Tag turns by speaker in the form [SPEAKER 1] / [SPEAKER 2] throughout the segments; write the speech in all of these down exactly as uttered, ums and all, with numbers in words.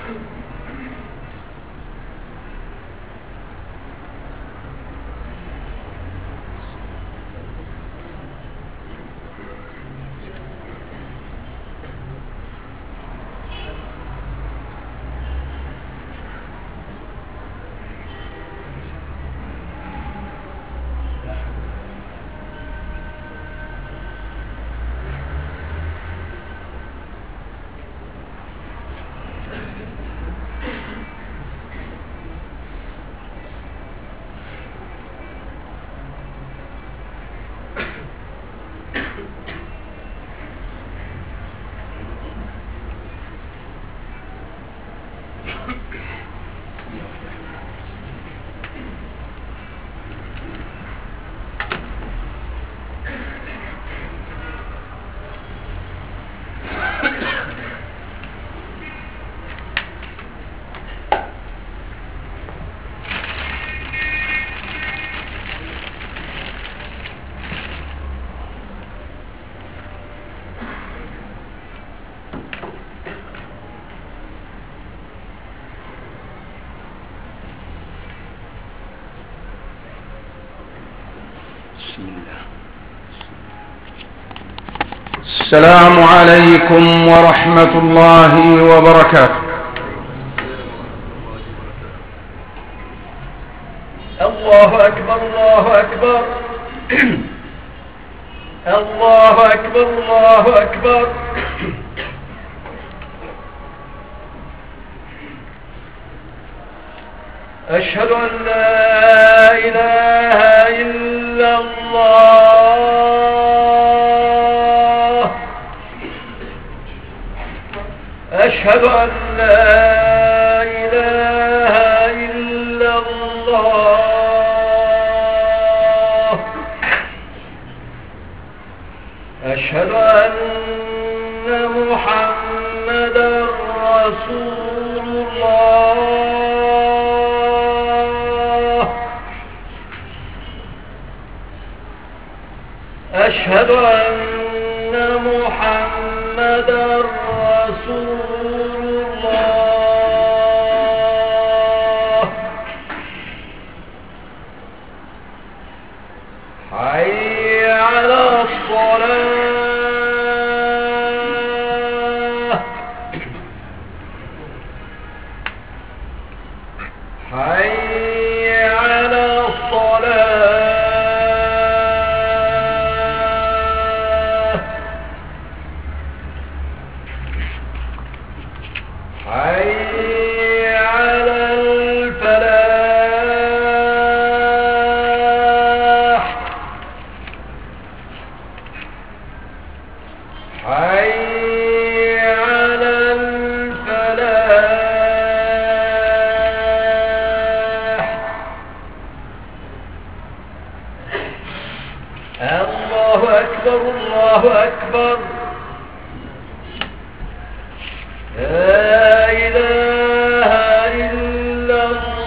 [SPEAKER 1] السلام عليكم ورحمة الله وبركاته.
[SPEAKER 2] الله أكبر الله أكبر الله أكبر الله أكبر. أشهد أن لا إله إلا الله. أشهد أن لا إله إلا الله. أشهد أن محمدا رسول الله. أشهد أن محمدا رسول الله. حي على الصلاة. حي على الصلاة. حي على الفلاح. حي على الفلاح. الله أكبر الله أكبر. لا إله إلا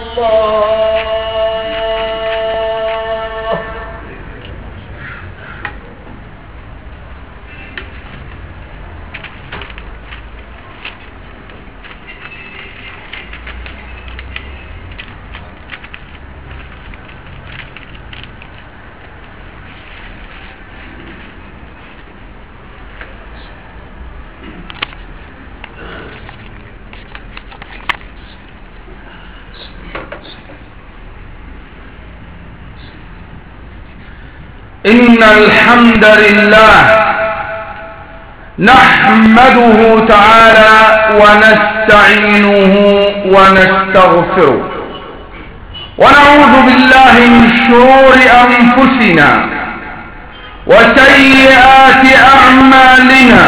[SPEAKER 2] الله.
[SPEAKER 1] إن الحمد لله نحمده تعالى ونستعينه ونستغفره ونعوذ بالله من شرور أنفسنا وسيئات أعمالنا.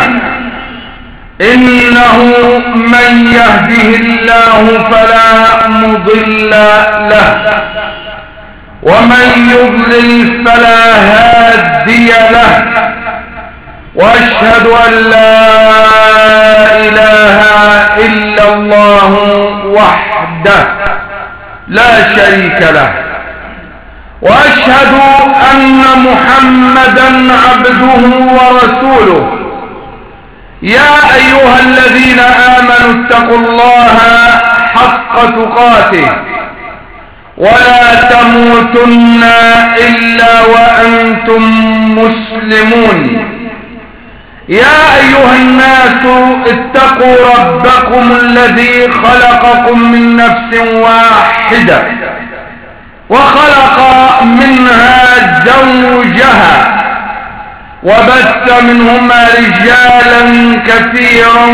[SPEAKER 1] إنه من يهده الله فلا مضل له ومن يضلل فلا هادي له. وأشهد أن لا إله إلا الله وحده لا شريك له. وأشهد أن محمدا عبده ورسوله يا أيها الذين آمنوا اتقوا الله حق تقاته ولا تموتن إلا وأنتم مسلمون. يا أيها الناس اتقوا ربكم الذي خلقكم من نفس واحدة وخلق منها زوجها وبث منهما رجالا كثيرا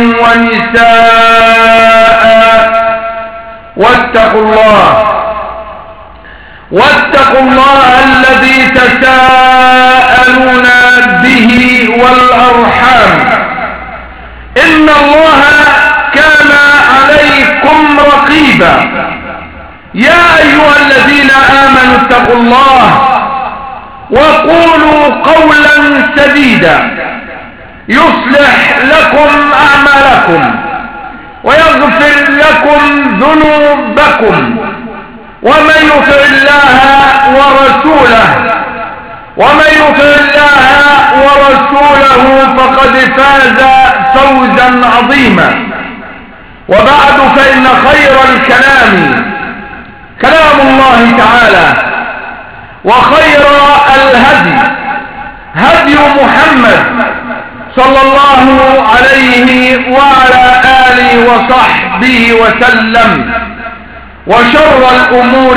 [SPEAKER 1] ونساء واتقوا الله واتقوا الله الذي تساءلون به والأرحام إن الله كان عليكم رقيبا. يا أيها الذين آمنوا اتقوا الله وقولوا قولا سديدا يصلح لكم أعمالكم ويغفر لكم ذنوبكم ومن يطع الله ورسوله ومن يطع الله ورسوله فقد فاز فوزا عظيما. وبعد فإن خير الكلام كلام الله تعالى وخير الهدي هدي محمد صلى الله عليه وعلى آله وصحبه وسلم وشر الأمور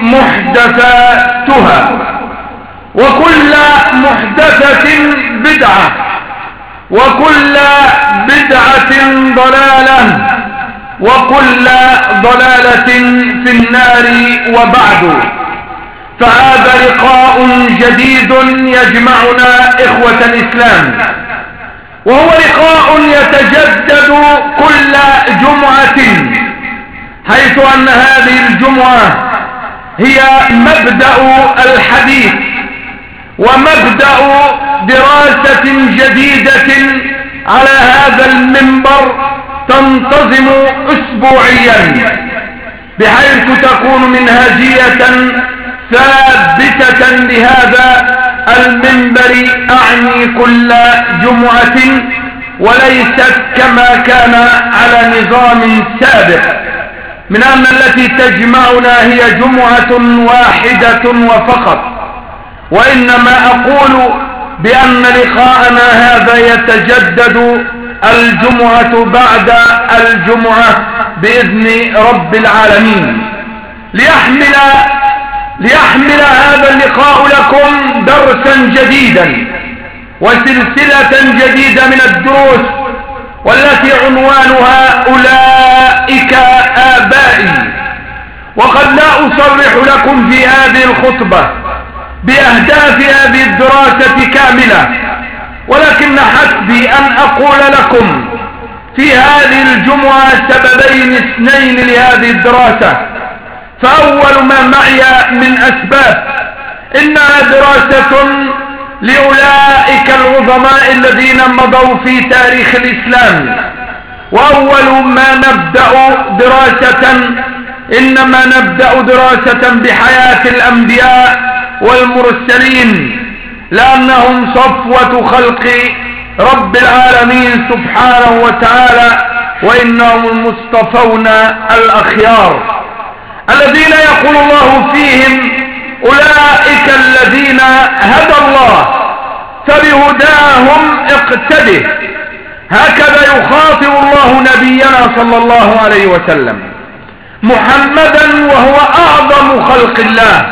[SPEAKER 1] محدثاتها وكل محدثة بدعة وكل بدعة ضلالة وكل ضلالة في النار. وبعد فهذا لقاء جديد يجمعنا إخوة الإسلام وهو لقاء يتجدد كل جمعة حيث أن هذه الجمعة هي مبدأ الحديث ومبدأ دراسة جديدة على هذا المنبر تنتظم أسبوعيا بحيث تكون منهجية ثابتة لهذا المنبر أعني كل جمعة وليست كما كان على نظام سابق من أن التي تجمعنا هي جمعة واحدة وفقط، وإنما أقول بأن لقاءنا هذا يتجدد الجمعة بعد الجمعة بإذن رب العالمين ليحمل, ليحمل هذا اللقاء لكم درسا جديدا وسلسلة جديدة من الدروس والتي عنوانها أولئك آبائي. وقد لا أصرح لكم في هذه الخطبة بأهداف هذه الدراسة كاملة، ولكن حسبي أن أقول لكم في هذه الجمعة سببين اثنين لهذه الدراسة. فأول ما معي من أسباب إنها دراسة لأولئك العظماء الذين مضوا في تاريخ الإسلام، وأول ما نبدأ دراسة إنما نبدأ دراسة بحياة الأنبياء والمرسلين لأنهم صفوة خلق رب العالمين سبحانه وتعالى، وإنهم المصطفون الأخيار الذين يقول الله فيهم أولئك الذين هدى الله فبهداهم اقتده. هكذا يخاطب الله نبينا صلى الله عليه وسلم محمدا وهو أعظم خلق الله،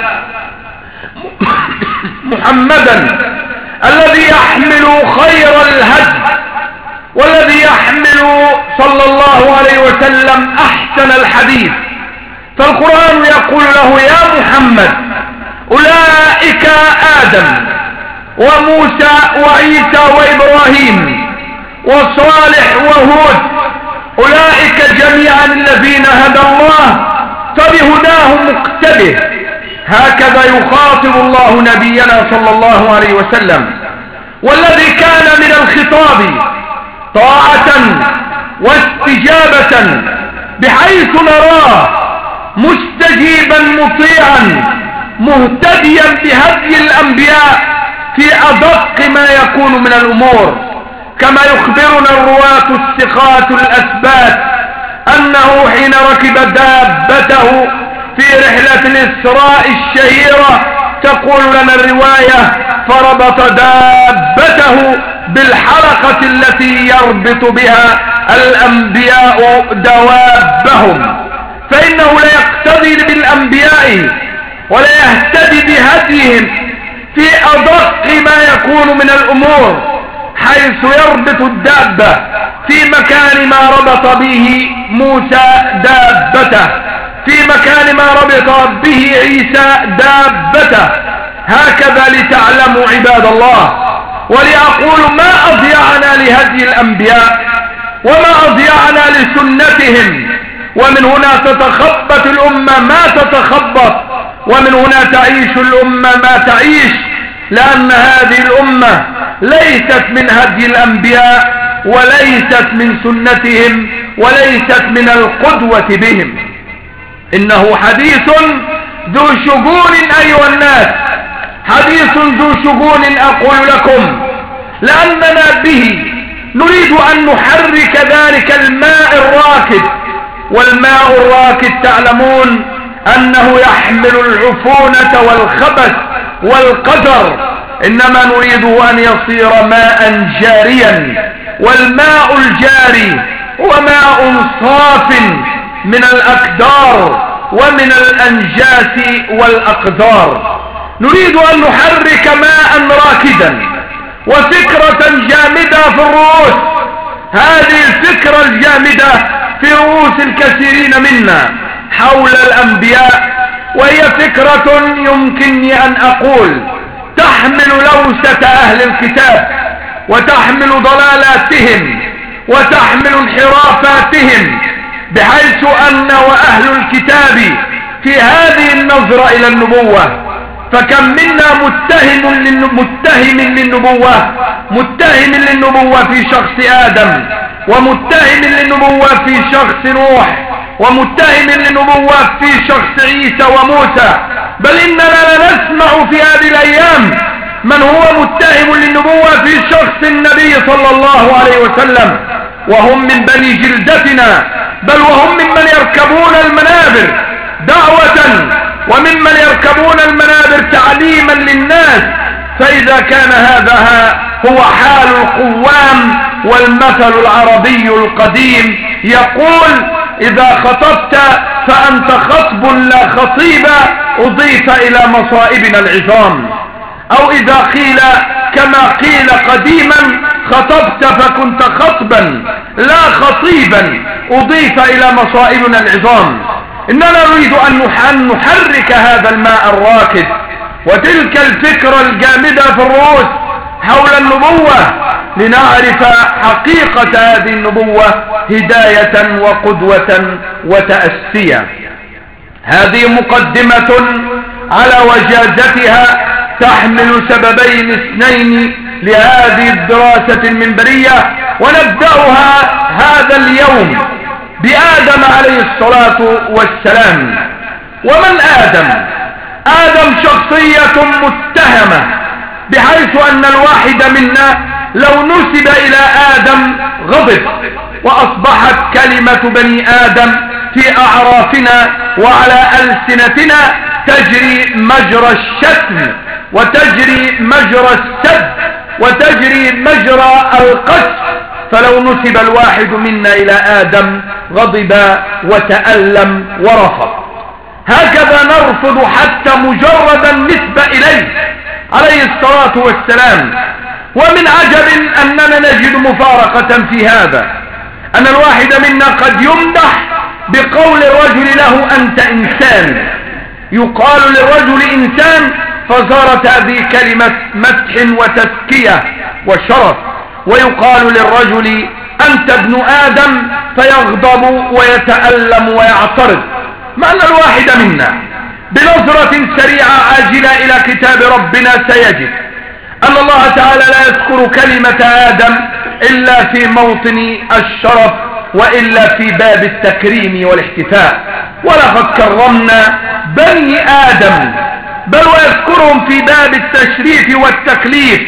[SPEAKER 1] محمدا الذي يحمل خير الهدي والذي يحمل صلى الله عليه وسلم أحسن الحديث. فالقرآن يقول له يا محمد أولئك آدم وموسى وعيسى وإبراهيم وصالح وهود أولئك جميعا الذين هدى الله فبهداهم مقتده. هكذا يخاطب الله نبينا صلى الله عليه وسلم، والذي كان من الخطاب طاعة واستجابة بحيث نراه مستجيبا مطيعا مهتديا بهدي الأنبياء في أدق ما يكون من الأمور. كما يخبرنا الرواة الثقات الأثبات أنه حين ركب دابته في رحلة الإسراء الشهيرة، تقول لنا الرواية: فربط دابته بالحلقة التي يربط بها الأنبياء دوابهم، فإنه لا يقتدي بالأنبياء ولا يهتدي بهديهم في أدق ما يكون من الأمور، حيث يربط الدابة في مكان ما ربط به موسى دابته، في مكان ما ربط به عيسى دابته. هكذا لتعلموا عباد الله، ولأقول ما أضيعنا لهدي الأنبياء وما أضيعنا لسنتهم، ومن هنا تتخبط الأمة ما تتخبط، ومن هنا تعيش الأمة ما تعيش، لأن هذه الأمة ليست من هدي الأنبياء وليست من سنتهم وليست من القدوة بهم. إنه حديث ذو شجون أيها الناس، حديث ذو شجون أقول لكم، لأننا به نريد أن نحرك ذلك الماء الراكد، والماء الراكد تعلمون أنه يحمل العفونة والخبث والقدر، إنما نريده أن يصير ماء جاريا، والماء الجاري هو ماء صاف من الأكدار ومن الأنجاس والأقدار. نريد أن نحرك ماء راكدا وفكرة جامدة في الرؤوس، هذه الفكرة الجامدة في رؤوس الكثيرين منا حول الأنبياء، وهي فكرة يمكنني أن أقول تحمل لوسة أهل الكتاب وتحمل ضلالاتهم وتحمل انحرافاتهم، بحيث أن وأهل الكتاب في هذه النظرة إلى النبوة، فكم منا متهم متهم للنبوة متهم للنبوة في شخص آدم، ومتهم للنبوة في شخص نوح، ومتهم للنبوة في شخص عيسى وموسى، بل إننا لا نسمع في هذه الأيام من هو متهم للنبوة في شخص النبي صلى الله عليه وسلم، وهم من بني جلدتنا، بل وهم ممن يركبون المنابر دعوة وممن يركبون المنابر تعليما للناس. فإذا كان هذا هو حال القوام، والمثل العربي القديم يقول: إذا خطبت فأنت خطب لا خطيب أضيف إلى مصائبنا العظام، أو إذا قيل كما قيل قديما: خطبت فكنت خطبا لا خطيبا أضيف إلى مصائبنا العظام. إننا نريد أن نحرك هذا الماء الراكد وتلك الفكرة الجامدة في الرؤوس حول النبوة، لنعرف حقيقة هذه النبوة هداية وقدوة وتأسيا. هذه مقدمة على وجازتها تحمل سببين اثنين لهذه الدراسة المنبرية، ونبدأها هذا اليوم بآدم عليه الصلاة والسلام. ومن آدم؟ آدم شخصية متهمة، بحيث أن الواحد منا لو نسب إلى آدم غضب، وأصبحت كلمة بني آدم في أعرافنا وعلى ألسنتنا تجري مجرى الشتم، وتجري مجرى السب، وتجري مجرى القذف. فلو نسب الواحد منا إلى آدم غضب وتألم ورفض. هكذا نرفض حتى مجرد النسبة إليه عليه الصلاة والسلام. ومن عجب أننا نجد مفارقة في هذا، أن الواحد منا قد يمدح بقول الرجل له: أنت إنسان. يقال للرجل إنسان، فصارت هذه كلمة مدح وتزكية وشرف. ويقال للرجل: أنت ابن آدم، فيغضب ويتألم ويعترض. مع أن الواحد منا بنظرة سريعة عاجلة إلى كتاب ربنا سيجد أن الله تعالى لا يذكر كلمة آدم إلا في موطن الشرف، وإلا في باب التكريم والاحتفاء. ولقد كرمنا بني آدم، بل ويذكرهم في باب التشريف والتكليف،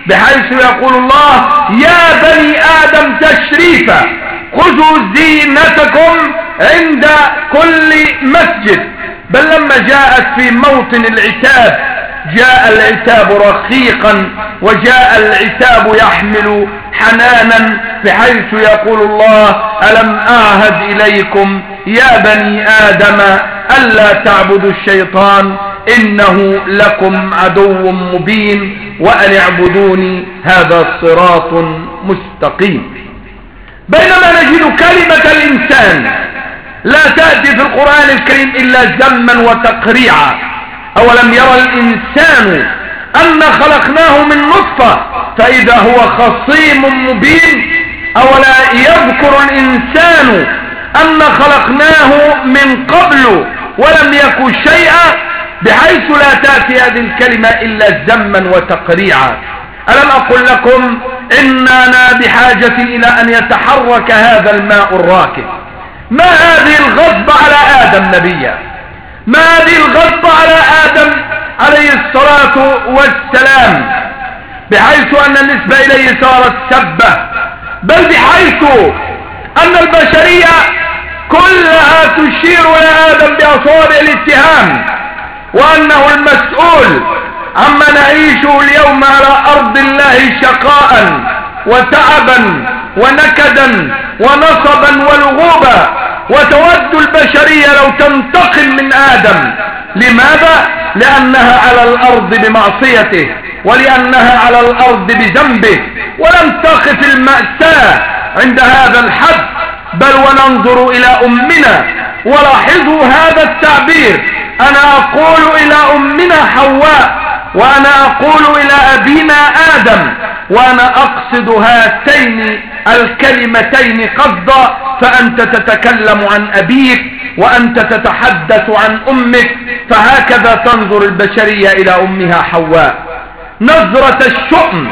[SPEAKER 1] بحيث يقول الله يا بني آدم تشريفا خذوا زينتكم عند كل مسجد. بل لما جاءت في موطن العتاب جاء العتاب رقيقا وجاء العتاب يحمل حنانا، بحيث يقول الله ألم أعهد إليكم يا بني آدم ألا تعبدوا الشيطان إنه لكم عدو مبين وأن اعبدوني هذا صراط مستقيم. بينما نجد كلمة الإنسان لا تأتي في القرآن الكريم إلا ذما وتقريعا. أولم يرى الإنسان أن خلقناه من نطفة فإذا هو خصيم مبين؟ أولا يذكر الإنسان أن خلقناه من قبل ولم يكن شيئا، بحيث لا تأتي هذه الكلمة إلا ذما وتقريعا. ألم أقل لكم إننا بحاجة إلى أن يتحرك هذا الماء الراكد؟ ما هذه الغضب على آدم نبيا؟ ما هذه الغضب على آدم عليه الصلاة والسلام، بحيث أن النسبة إليه صارت سبة، بل بحيث أن البشرية كلها تشير إلى آدم بأصابع الاتهام، وأنه المسؤول عما نعيشه اليوم على أرض الله شقاء وتعبا ونكدا ونصبا ولغوبا. وتود البشرية لو تنتقم من آدم. لماذا؟ لأنها على الأرض بمعصيته ولأنها على الأرض بذنبه. ولم تقف المأساة عند هذا الحد، بل وننظر إلى أمنا. ولاحظوا هذا التعبير، أنا أقول إلى أمنا حواء وأنا أقول إلى أبينا آدم، وأنا أقصد هاتين الكلمتين قصدا، فأنت تتكلم عن أبيك وأنت تتحدث عن أمك. فهكذا تنظر البشرية إلى أمها حواء، نظرة الشؤم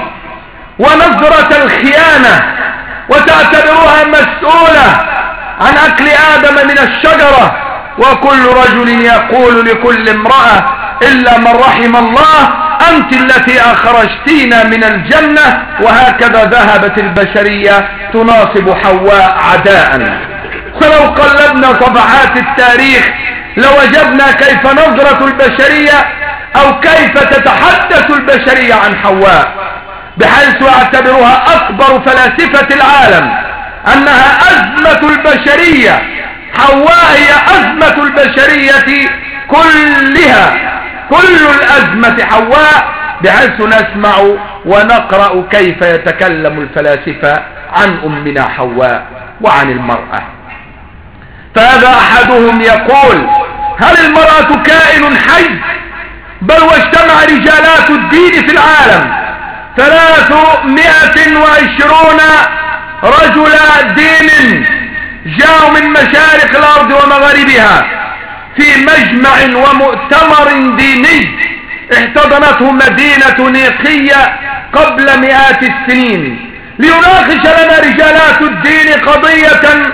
[SPEAKER 1] ونظرة الخيانة، وتعتبرها مسؤولة عن أكل آدم من الشجرة. وكل رجل يقول لكل امرأة إلا من رحم الله أنت التي أخرجتينا من الجنة. وهكذا ذهبت البشرية تناصب حواء عداء. ولو قلبنا صفحات التاريخ لوجدنا كيف نظرة البشرية أو كيف تتحدث البشرية عن حواء، بحيث يعتبرها أكبر فلاسفة العالم أنها أزمة البشرية. حواء هي أزمة البشرية كلها، كل الأزمة حواء، بحيث نسمع ونقرأ كيف يتكلم الفلاسفة عن أمنا حواء وعن المرأة. فهذا أحدهم يقول هل المرأة كائن حي؟ بل واجتمع رجالات الدين في العالم ثلاثمائة وعشرون رجل دين جاءوا من مشارق الأرض ومغاربها في مجمع ومؤتمر ديني احتضنته مدينة نيقية قبل مئات السنين، ليناقش لنا رجالات الدين قضية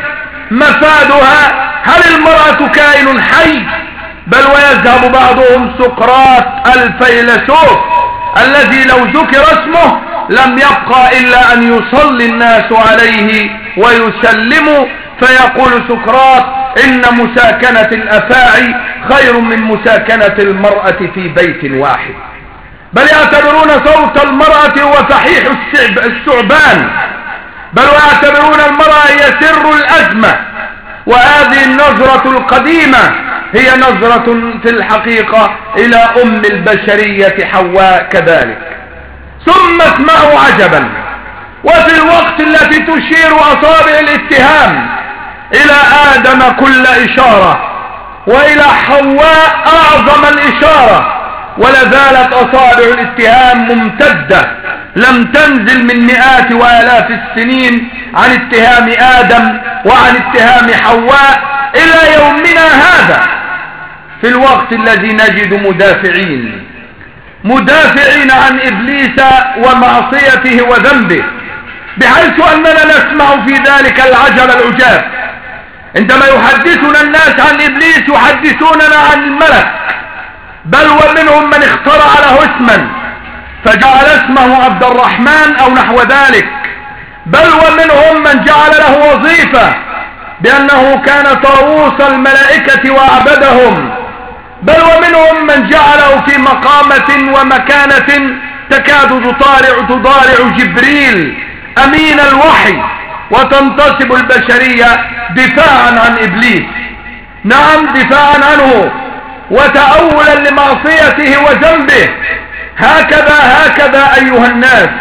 [SPEAKER 1] مفادها هل المرأة كائن حي؟ بل ويذهب بعضهم سقراط الفيلسوف الذي لو ذكر اسمه لم يبقى إلا أن يصلي الناس عليه ويسلموا. فيقول سقراط إن مساكنة الأفاعي خير من مساكنة المرأة في بيت واحد. بل يعتبرون صوت المرأة هو فحيح الثعبان، بل ويعتبرون المرأة هي سر الأزمة. وهذه النظرة القديمة هي نظرة في الحقيقة إلى أم البشرية حواء كذلك. ثم اسمعوا عجبا، وفي الوقت التي تشير أصابع الاتهام إلى آدم كل إشارة وإلى حواء أعظم الإشارة، ولازالت أصابع الاتهام ممتدة لم تنزل من مئات وآلاف السنين عن اتهام آدم وعن اتهام حواء إلى يومنا هذا، في الوقت الذي نجد مدافعين مدافعين عن إبليس ومعصيته وذنبه، بحيث أننا نسمع في ذلك العجب العجاب عندما يحدثنا الناس عن إبليس يحدثوننا عن الملك، بل ومنهم من اخترع له اسما فجعل اسمه عبد الرحمن او نحو ذلك، بل ومنهم من جعل له وظيفة بأنه كان طاووس الملائكة وأعبدهم، بل ومنهم من جعله في مقامة ومكانة تكاد تضارع تضارع جبريل أمين الوحي، وتنتصب البشرية دفاعا عن إبليس، نعم دفاعا عنه وتأولا لمعصيته وذنبه. هكذا هكذا أيها الناس،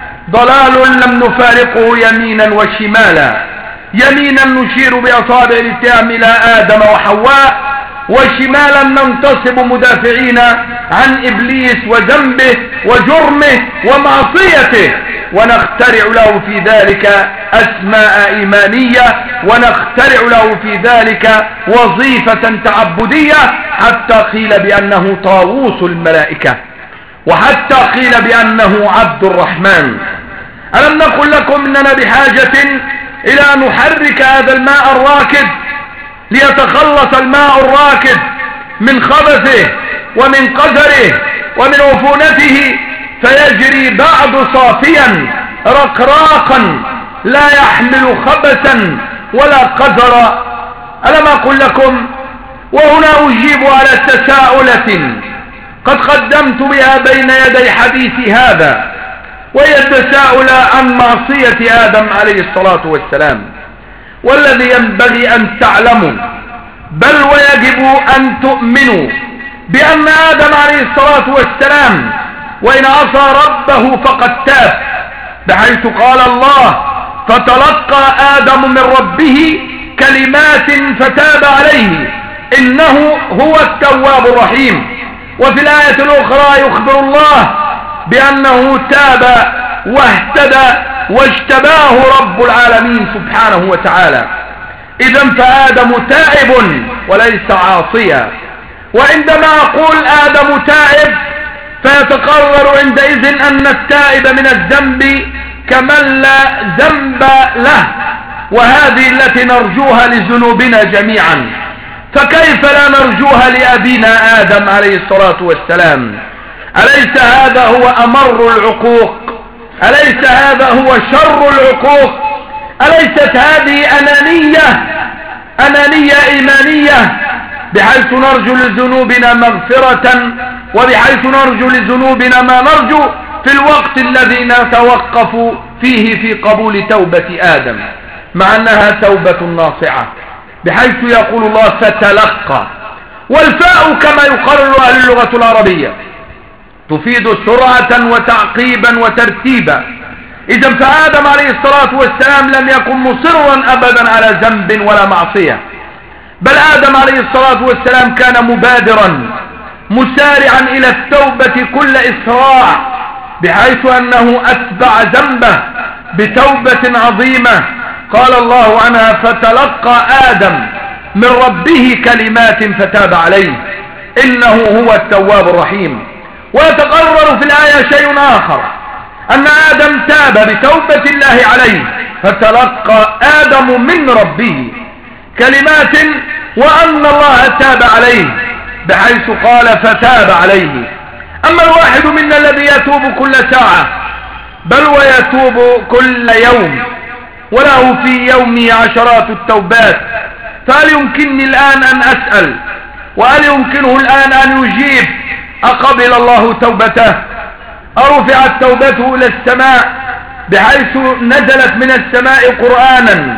[SPEAKER 1] ضلال لم نفارقه يمينا وشمالا، يمينا نشير بأصابع الاتهام إلى آدم وحواء، وشمالا ننتصب مدافعين عن إبليس وذنبه وجرمه ومعصيته، ونخترع له في ذلك أسماء إيمانية، ونخترع له في ذلك وظيفة تعبدية، حتى قيل بأنه طاووس الملائكة، وحتى قيل بأنه عبد الرحمن. ألم نقل لكم أننا بحاجة إلى أن نحرك هذا الماء الراكد ليتخلص الماء الراكد من خبثه ومن قذره ومن عفونته، فيجري بعد صافيا رقراقا لا يحمل خبثا ولا قذر. ألم أقل لكم؟ وهنا أجيب على تساؤلة قد قدمت بها بين يدي حديثي هذا، وهي التساؤل عن معصية آدم عليه الصلاة والسلام. والذي ينبغي أن تعلموا بل ويجب أن تؤمنوا بأن آدم عليه الصلاة والسلام وإن عصى ربه فقد تاب، بحيث قال الله: فتلقى آدم من ربه كلمات فتاب عليه إنه هو التواب الرحيم. وفي الآية الأخرى يخبر الله بأنه تاب واهتدى واجتباه رب العالمين سبحانه وتعالى. إذن فآدم تائب وليس عاصيا. وعندما أقول آدم تائب فيتقرر عندئذ أن التائب من الذنب كمن لا ذنب له، وهذه التي نرجوها لذنوبنا جميعا، فكيف لا نرجوها لأبينا آدم عليه الصلاة والسلام؟ أليس هذا هو أمر العقوق؟ أليس هذا هو شر العقوق؟ أليست هذه أنانية أنانية إيمانية، بحيث نرجو لذنوبنا مغفرة، وبحيث نرجو لذنوبنا ما نرجو في الوقت الذي نتوقف فيه في قبول توبة آدم، مع أنها توبة ناصعة، بحيث يقول الله: فتلقى. والفاء كما يقرر أهل اللغة العربية تفيد سرعة وتعقيبا وترتيبا. إذا فآدم عليه الصلاة والسلام لم يكن مصرا أبدا على ذنب ولا معصية، بل آدم عليه الصلاة والسلام كان مبادرا مسارعا إلى التوبة كل إسراع، بحيث أنه أتبع ذنبه بتوبة عظيمة قال الله عنها: فتلقى آدم من ربه كلمات فتاب عليه إنه هو التواب الرحيم. ويتقرر في الآية شيء آخر، أن آدم تاب بتوبة الله عليه، فتلقى آدم من ربه كلمات، وأن الله تاب عليه، بحيث قال: فتاب عليه. أما الواحد منا الذي يتوب كل ساعة بل ويتوب كل يوم، وله في يومه عشرات التوبات، فهل يمكنني الآن أن أسأل، وهل يمكنه الآن أن يجيب: أقبل الله توبته؟ أرفعت توبته إلى السماء بحيث نزلت من السماء قرآنا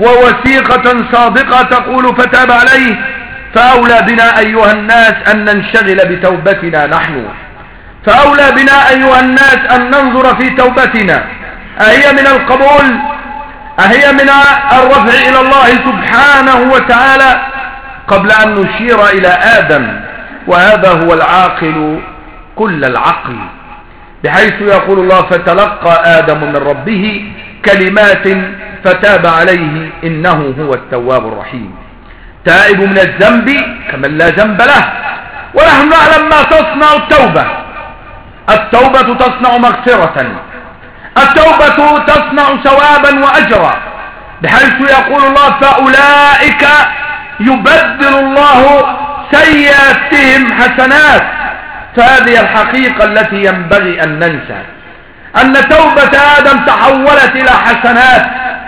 [SPEAKER 1] ووثيقة صادقة تقول: فتاب عليه؟ فأولى بنا أيها الناس أن ننشغل بتوبتنا نحن، فأولى بنا أيها الناس أن ننظر في توبتنا، أهي من القبول؟ أهي من الرفع إلى الله سبحانه وتعالى؟ قبل أن نشير إلى آدم، وهذا هو العاقل كل العقل، بحيث يقول الله: فتلقى آدم من ربه كلمات فتاب عليه إنه هو التواب الرحيم. تائب من الذنب كمن لا ذنب له. ونحن نعلم ما تصنع التوبة. التوبة تصنع مغفرة، التوبة تصنع ثوابا وأجرا، بحيث يقول الله: فأولئك يبدل الله سيئاتهم حسنات فهذه الحقيقة التي ينبغي أن ننسى، أن توبة آدم تحولت إلى حسنات،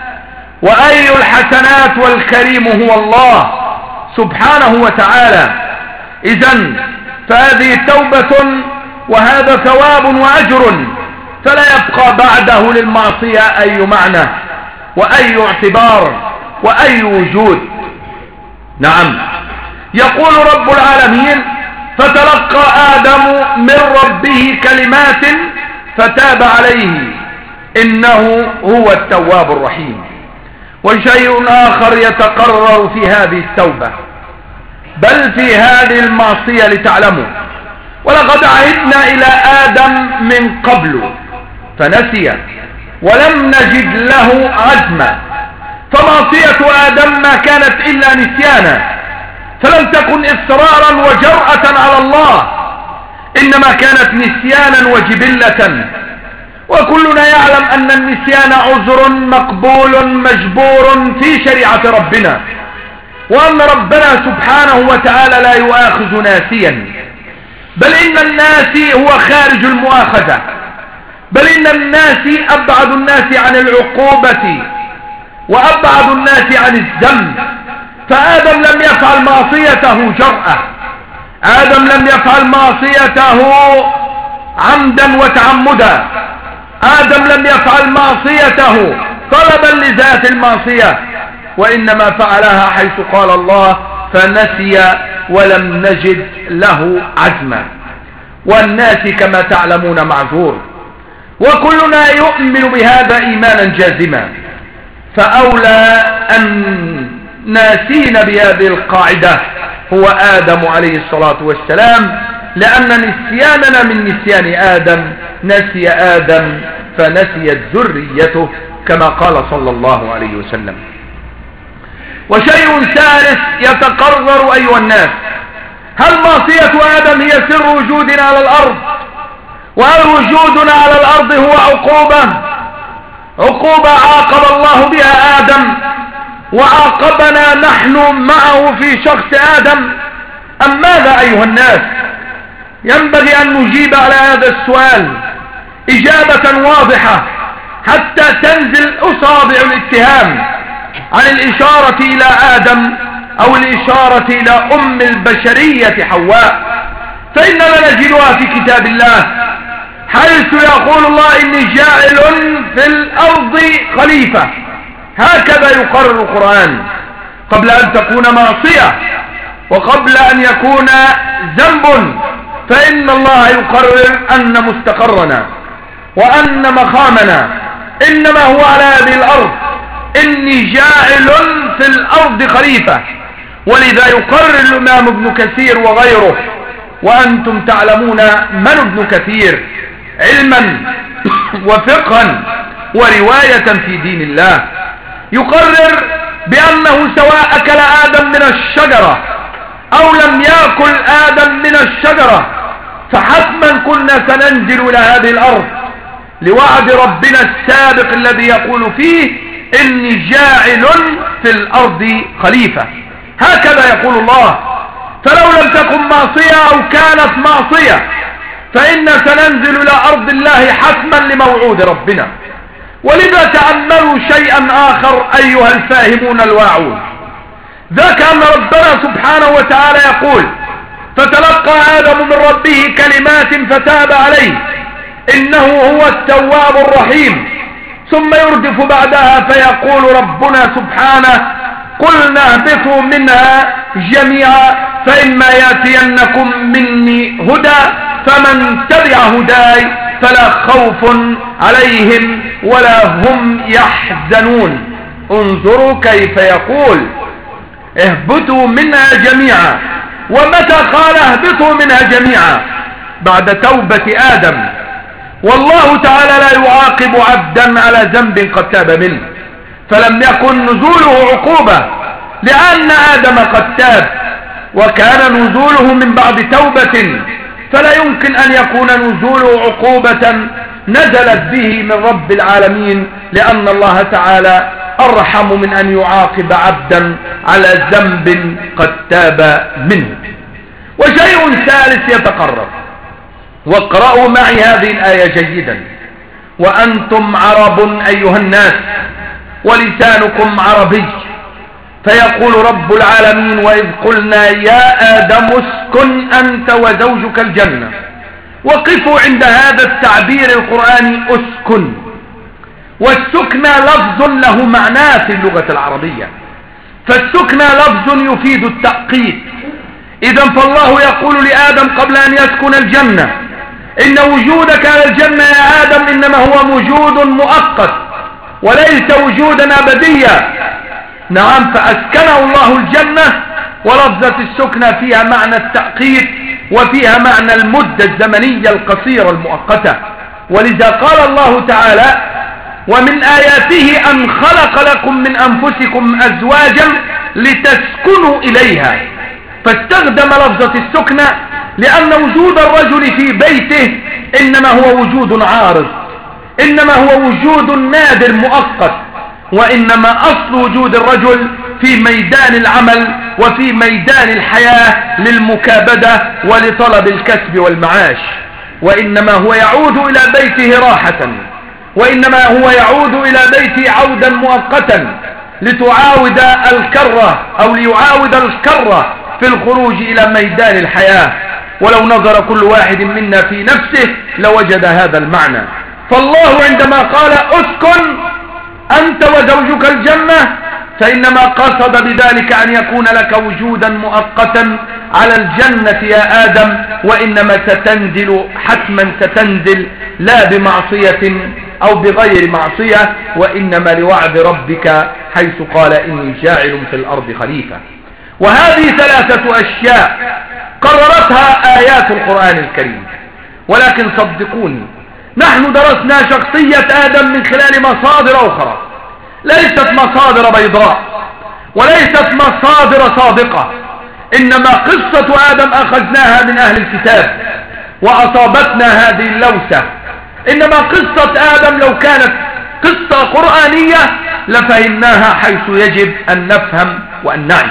[SPEAKER 1] وأي الحسنات والكريم هو الله سبحانه وتعالى. إذن فهذه توبة وهذا ثواب وأجر، فلا يبقى بعده للمعصية أي معنى وأي اعتبار وأي وجود. نعم، يقول رب العالمين: فتلقى آدم من ربه كلمات فتاب عليه إنه هو التواب الرحيم. وشيء آخر يتقرر في هذه التوبة بل في هذه المعصية لتعلموا: ولقد عهدنا إلى آدم من قبل فنسي ولم نجد له عزما. فمعصية آدم ما كانت إلا نسيانا، فلم تكن إصرارا وجرأة على الله، إنما كانت نسيانا وجبلة. وكلنا يعلم أن النسيان عذر مقبول مجبور في شريعة ربنا، وأن ربنا سبحانه وتعالى لا يؤاخذ ناسيا، بل إن الناسي هو خارج المؤاخذة، بل إن الناسي أبعد الناس عن العقوبة وأبعد الناس عن الذنب. فآدم لم يفعل معصيته جرأة، آدم لم يفعل معصيته عمدا وتعمدا، آدم لم يفعل معصيته طلبا لذات المعصية، وإنما فعلها حيث قال الله: فنسي ولم نجد له عزما. والناس كما تعلمون معذور، وكلنا يؤمن بهذا إيمانا جازما. فأولى أن ناسين بهذه القاعدة هو آدم عليه الصلاة والسلام، لأن نسياننا من نسيان آدم، نسي آدم فنسيت ذريته كما قال صلى الله عليه وسلم. وشيء ثالث يتقرر أيها الناس: هل معصية آدم هي سر وجودنا على الأرض؟ وهل وجودنا على الأرض هو عقوبة عقوبة عاقب الله بها آدم وعاقبنا نحن معه في شخص آدم، أم ماذا أيها الناس؟ ينبغي أن نجيب على هذا السؤال إجابة واضحة حتى تنزل أصابع الاتهام عن الإشارة إلى آدم أو الإشارة إلى أم البشرية حواء. فإننا نجدها في كتاب الله حيث يقول الله: إني جاعل في الأرض خليفة. هكذا يقرر القرآن قبل أن تكون معصية وقبل أن يكون ذنب، فإن الله يقرر أن مستقرنا وأن مقامنا إنما هو على هذه الأرض. إني جاعل في الأرض خليفة. ولذا يقرر الإمام ابن كثير وغيره، وأنتم تعلمون من ابن كثير علما وفقها ورواية في دين الله، يقرر بأنه سواء أكل آدم من الشجرة أو لم يأكل آدم من الشجرة فحتما كنا سننزل إلى هذه الأرض لوعد ربنا السابق الذي يقول فيه: إني جاعل في الأرض خليفة. هكذا يقول الله. فلو لم تكن معصية أو كانت معصية فإن سننزل إلى أرض الله حتما لموعود ربنا. ولذا تأملوا شيئا آخر أيها الفاهمون الواعون، ذاك أن ربنا سبحانه وتعالى يقول: فتلقى آدم من ربه كلمات فتاب عليه إنه هو التواب الرحيم. ثم يردف بعدها فيقول ربنا سبحانه: قلنا اهبطوا منها جميعا فإما يأتينكم مني هدى فمن تبع هداي فلا خوف عليهم ولا هم يحزنون. انظروا كيف يقول: اهبطوا منها جميعا. ومتى قال اهبطوا منها جميعا؟ بعد توبة آدم. والله تعالى لا يعاقب عبدا على ذنب قد تاب منه، فلم يكن نزوله عقوبة لأن آدم قد تاب، وكان نزوله من بعد توبة، فلا يمكن أن يكون نزوله عقوبة نزلت به من رب العالمين، لأن الله تعالى أرحم من أن يعاقب عبدا على ذنب قد تاب منه. وشيء ثالث يتقرر: واقرأوا معي هذه الآية جيدا: وأنتم عرب أيها الناس ولسانكم عربي. فيقول رب العالمين: وإذ قلنا يا آدم اسكن أنت وزوجك الجنة. وقفوا عند هذا التعبير القرآني اسكن. والسكنى لفظ له معناه في اللغة العربية، فالسكنى لفظ يفيد التأقيت. إذا فالله يقول لآدم قبل أن يسكن الجنة: إن وجودك على الجنة يا آدم إنما هو وجود مؤقت وليس وجودا أبديا. نعم، فأسكنه الله الجنة، ولفظة السكنة فيها معنى التأقيت وفيها معنى المدة الزمنية القصيرة المؤقتة. ولذا قال الله تعالى: ومن آياته أن خلق لكم من أنفسكم أزواجا لتسكنوا إليها. فاستخدم لفظة السكنة لأن وجود الرجل في بيته إنما هو وجود عارض، إنما هو وجود نادر مؤقت، وإنما أصل وجود الرجل في ميدان العمل وفي ميدان الحياة للمكابدة ولطلب الكسب والمعاش. وإنما هو يعود إلى بيته راحة، وإنما هو يعود إلى بيته عودا مؤقتا لتعاود الكرة أو ليعاود الكرة في الخروج إلى ميدان الحياة. ولو نظر كل واحد منا في نفسه لوجد هذا المعنى. فالله عندما قال اسكن أنت وزوجك الجنة فإنما قصد بذلك أن يكون لك وجودا مؤقتا على الجنة يا آدم، وإنما ستنزل حتما ستنزل لا بمعصية أو بغير معصية، وإنما لوعد ربك حيث قال إني جاعل في الأرض خليفة. وهذه ثلاثة أشياء قررتها آيات القرآن الكريم. ولكن صدقوني، نحن درسنا شخصية آدم من خلال مصادر أخرى، ليست مصادر بيضاء وليست مصادر صادقة، إنما قصة آدم أخذناها من أهل الكتاب وأصابتنا هذه اللوسة. إنما قصة آدم لو كانت قصة قرآنية لفهمناها حيث يجب أن نفهم وأن نعي.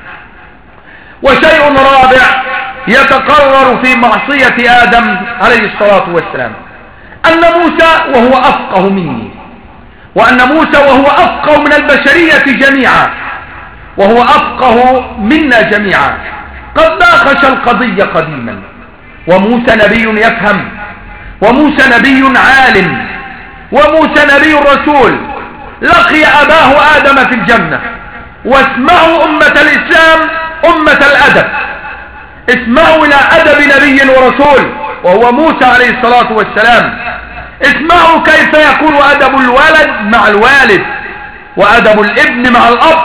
[SPEAKER 1] وشيء رابع يتقرر في معصية آدم عليه الصلاة والسلام أن موسى وهو أفقه مني، وأن موسى وهو أفقه من البشرية جميعا، وهو أفقه منا جميعا، قد ناقش القضية قديما. وموسى نبي يفهم، وموسى نبي عالم، وموسى نبي رسول، لقي أباه آدم في الجنة. واسمعوا أمة الإسلام أمة الأدب، اسمعوا إلى أدب نبي ورسول وهو موسى عليه الصلاة والسلام. اسمعوا كيف يكون أدب الولد مع الوالد وأدب الابن مع الأب.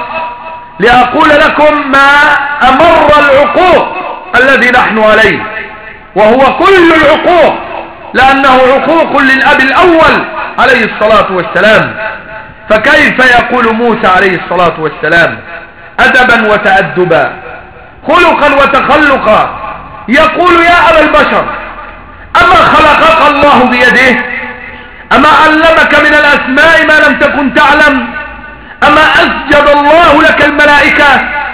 [SPEAKER 1] لأقول لكم ما أمر العقوق الذي نحن عليه، وهو كل العقوق، لأنه عقوق للأب الأول عليه الصلاة والسلام. فكيف يقول موسى عليه الصلاة والسلام أدبا وتأدبا، خلقا وتخلقا، يقول يا أبا البشر أما خلقك الله بيده؟ أما علمك من الأسماء ما لم تكن تعلم؟ أما أسجد الله لك الملائكة؟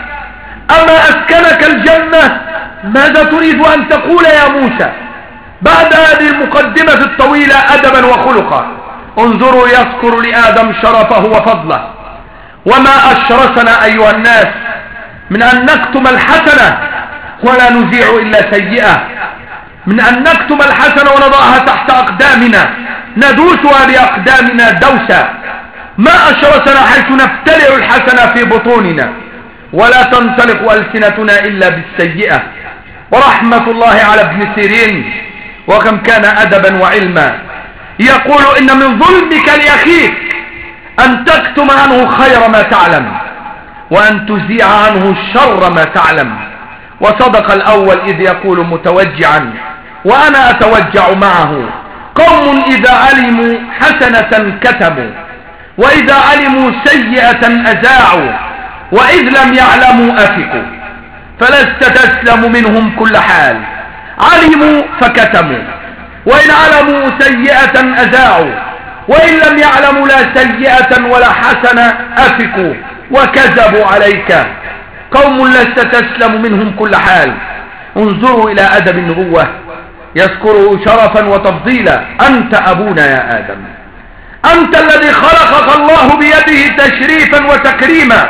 [SPEAKER 1] أما أسكنك الجنة؟ ماذا تريد أن تقول يا موسى بعد هذه المقدمة الطويلة أدبا وخلقا؟ انظروا يذكر لآدم شرفه وفضله. وما أشرفنا أيها الناس من أن نكتم الحسنة ولا نذيع إلا سيئة، من أن نكتم الحسنة ونضعها تحت أقدامنا ندوسها بأقدامنا دوسا. ما أشرفنا حيث نبتلع الحسنة في بطوننا ولا تنطلق ألسنتنا إلا بالسيئة. ورحمة الله على ابن سيرين، وكم كان أدبا وعلما، يقول إن من ظلمك لأخيك أن تكتم عنه خير ما تعلم وأن تزيع عنه شر ما تعلم. وصدق الأول إذ يقول متوجعا وأنا أتوجع معه: قوم إذا علموا حسنة كتموا، وإذا علموا سيئة أذاعوا، وإذ لم يعلموا أفكوا، فلست تسلم منهم كل حال. علموا فكتموا، وإن علموا سيئة أذاعوا، وإن لم يعلموا لا سيئة ولا حسنة أفكوا وكذبوا عليك. قوم لست تسلم منهم كل حال. انظروا إلى أدب النبوة يذكره شرفا وتفضيلا: أنت أبونا يا آدم، أنت الذي خلقك الله بيده تشريفا وتكريما،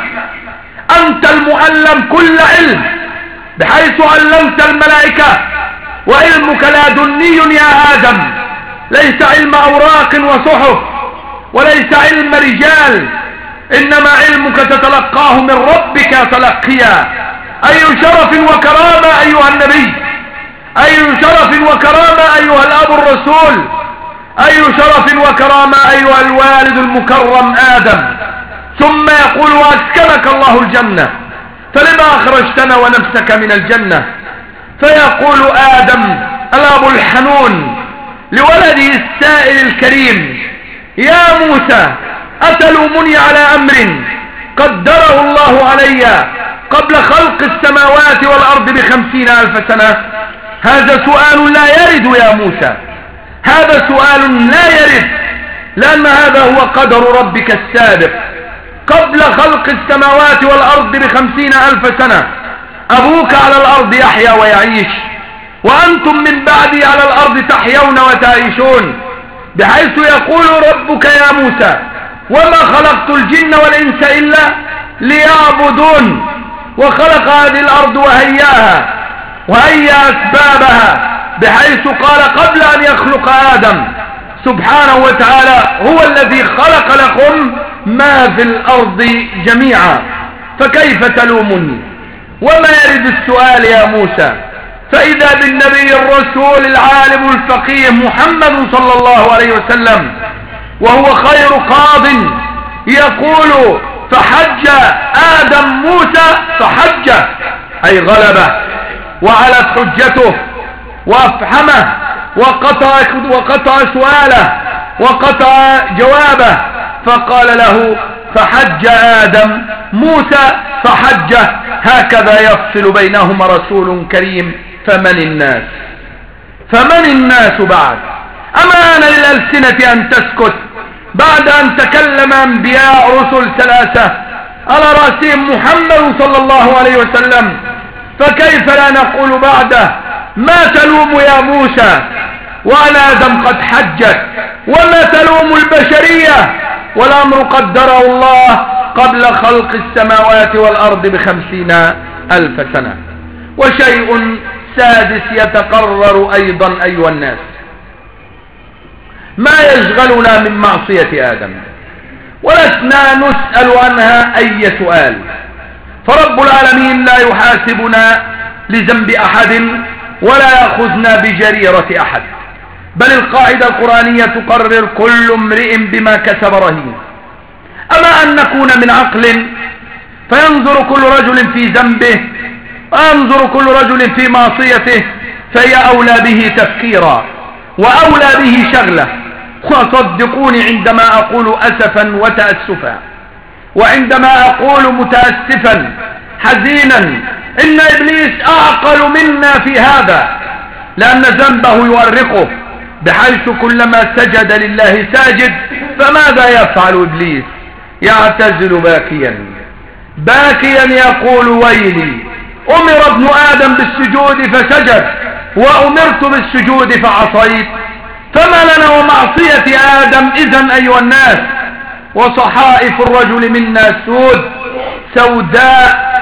[SPEAKER 1] أنت المعلم كل علم بحيث علمت الملائكة، وعلمك لدني يا آدم، ليس علم أوراق وصحف وليس علم رجال، إنما علمك تتلقاه من ربك تلقيا. أي شرف وكرامة أيها النبي، أي شرف وكرامة أيها الأب الرسول، أي شرف وكرامة أيها الوالد المكرم آدم. ثم يقول: وأسكنك الله الجنة، فلما أخرجتنا ونفسك من الجنة؟ فيقول آدم الأب الحنون لولده السائل الكريم: يا موسى، أتلومني على أمر قدره الله علي قبل خلق السماوات والأرض بخمسين ألف سنة؟ هذا سؤال لا يرد يا موسى، هذا سؤال لا يرد، لأن هذا هو قدر ربك السابق قبل خلق السماوات والأرض بخمسين ألف سنة. أبوك على الأرض يحيا ويعيش، وأنتم من بعدي على الأرض تحيون وتعيشون، بحيث يقول ربك يا موسى: وما خلقت الجن والإنس إلا ليعبدون. وخلق هذه الأرض وهياها وهيا أسبابها، بحيث قال قبل أن يخلق آدم سبحانه وتعالى: هو الذي خلق لكم ما في الأرض جميعا، فكيف تلومني؟ وما يرد السؤال يا موسى، فإذا بالنبي الرسول العالم الفقيه محمد صلى الله عليه وسلم، وهو خير قاض، يقول: فحج آدم موسى، فحج أي غلبه وعلت حجته وافحمه وقطع, وقطع سؤاله وقطع جوابه، فقال له: فحج آدم موسى فحج. هكذا يفصل بينهما رسول كريم. فمن الناس فمن الناس بعد؟ أما أنا للألسنة أن تسكت بعد أن تكلم أنبياء رسل ثلاثة على رأسهم محمد صلى الله عليه وسلم، فكيف لا نقول بعده: ما تلوم يا موسى وأن آدم قد حجت؟ وما تلوم البشرية والأمر قدره الله قبل خلق السماوات والأرض بخمسين ألف سنة. وشيء سادس يتقرر أيضا أيها الناس: ما يشغلنا من معصية آدم، ولسنا نسأل عنها أي سؤال، فرب العالمين لا يحاسبنا لذنب أحد ولا يأخذنا بجريرة أحد، بل القاعدة القرآنية تقرر: كل امرئ بما كسب رهين. أما أن نكون من عقل فينظر كل رجل في ذنبه وينظر كل رجل في معصيته، فهي أولى به تفكيرا وأولى به شغلة. وصدقوني عندما أقول أسفا وتأسفا، وعندما أقول متأسفا حزينا، إن إبليس أعقل منا في هذا، لأن ذنبه يؤرقه، بحيث كلما سجد لله ساجد، فماذا يفعل إبليس؟ يعتزل باكيا باكيا يقول: ويلي، أمر ابن آدم بالسجود فسجد وأمرت بالسجود فعصيت، فما لنا ومعصية آدم إذن أيها الناس؟ وصحائف الرجل منا سود سوداء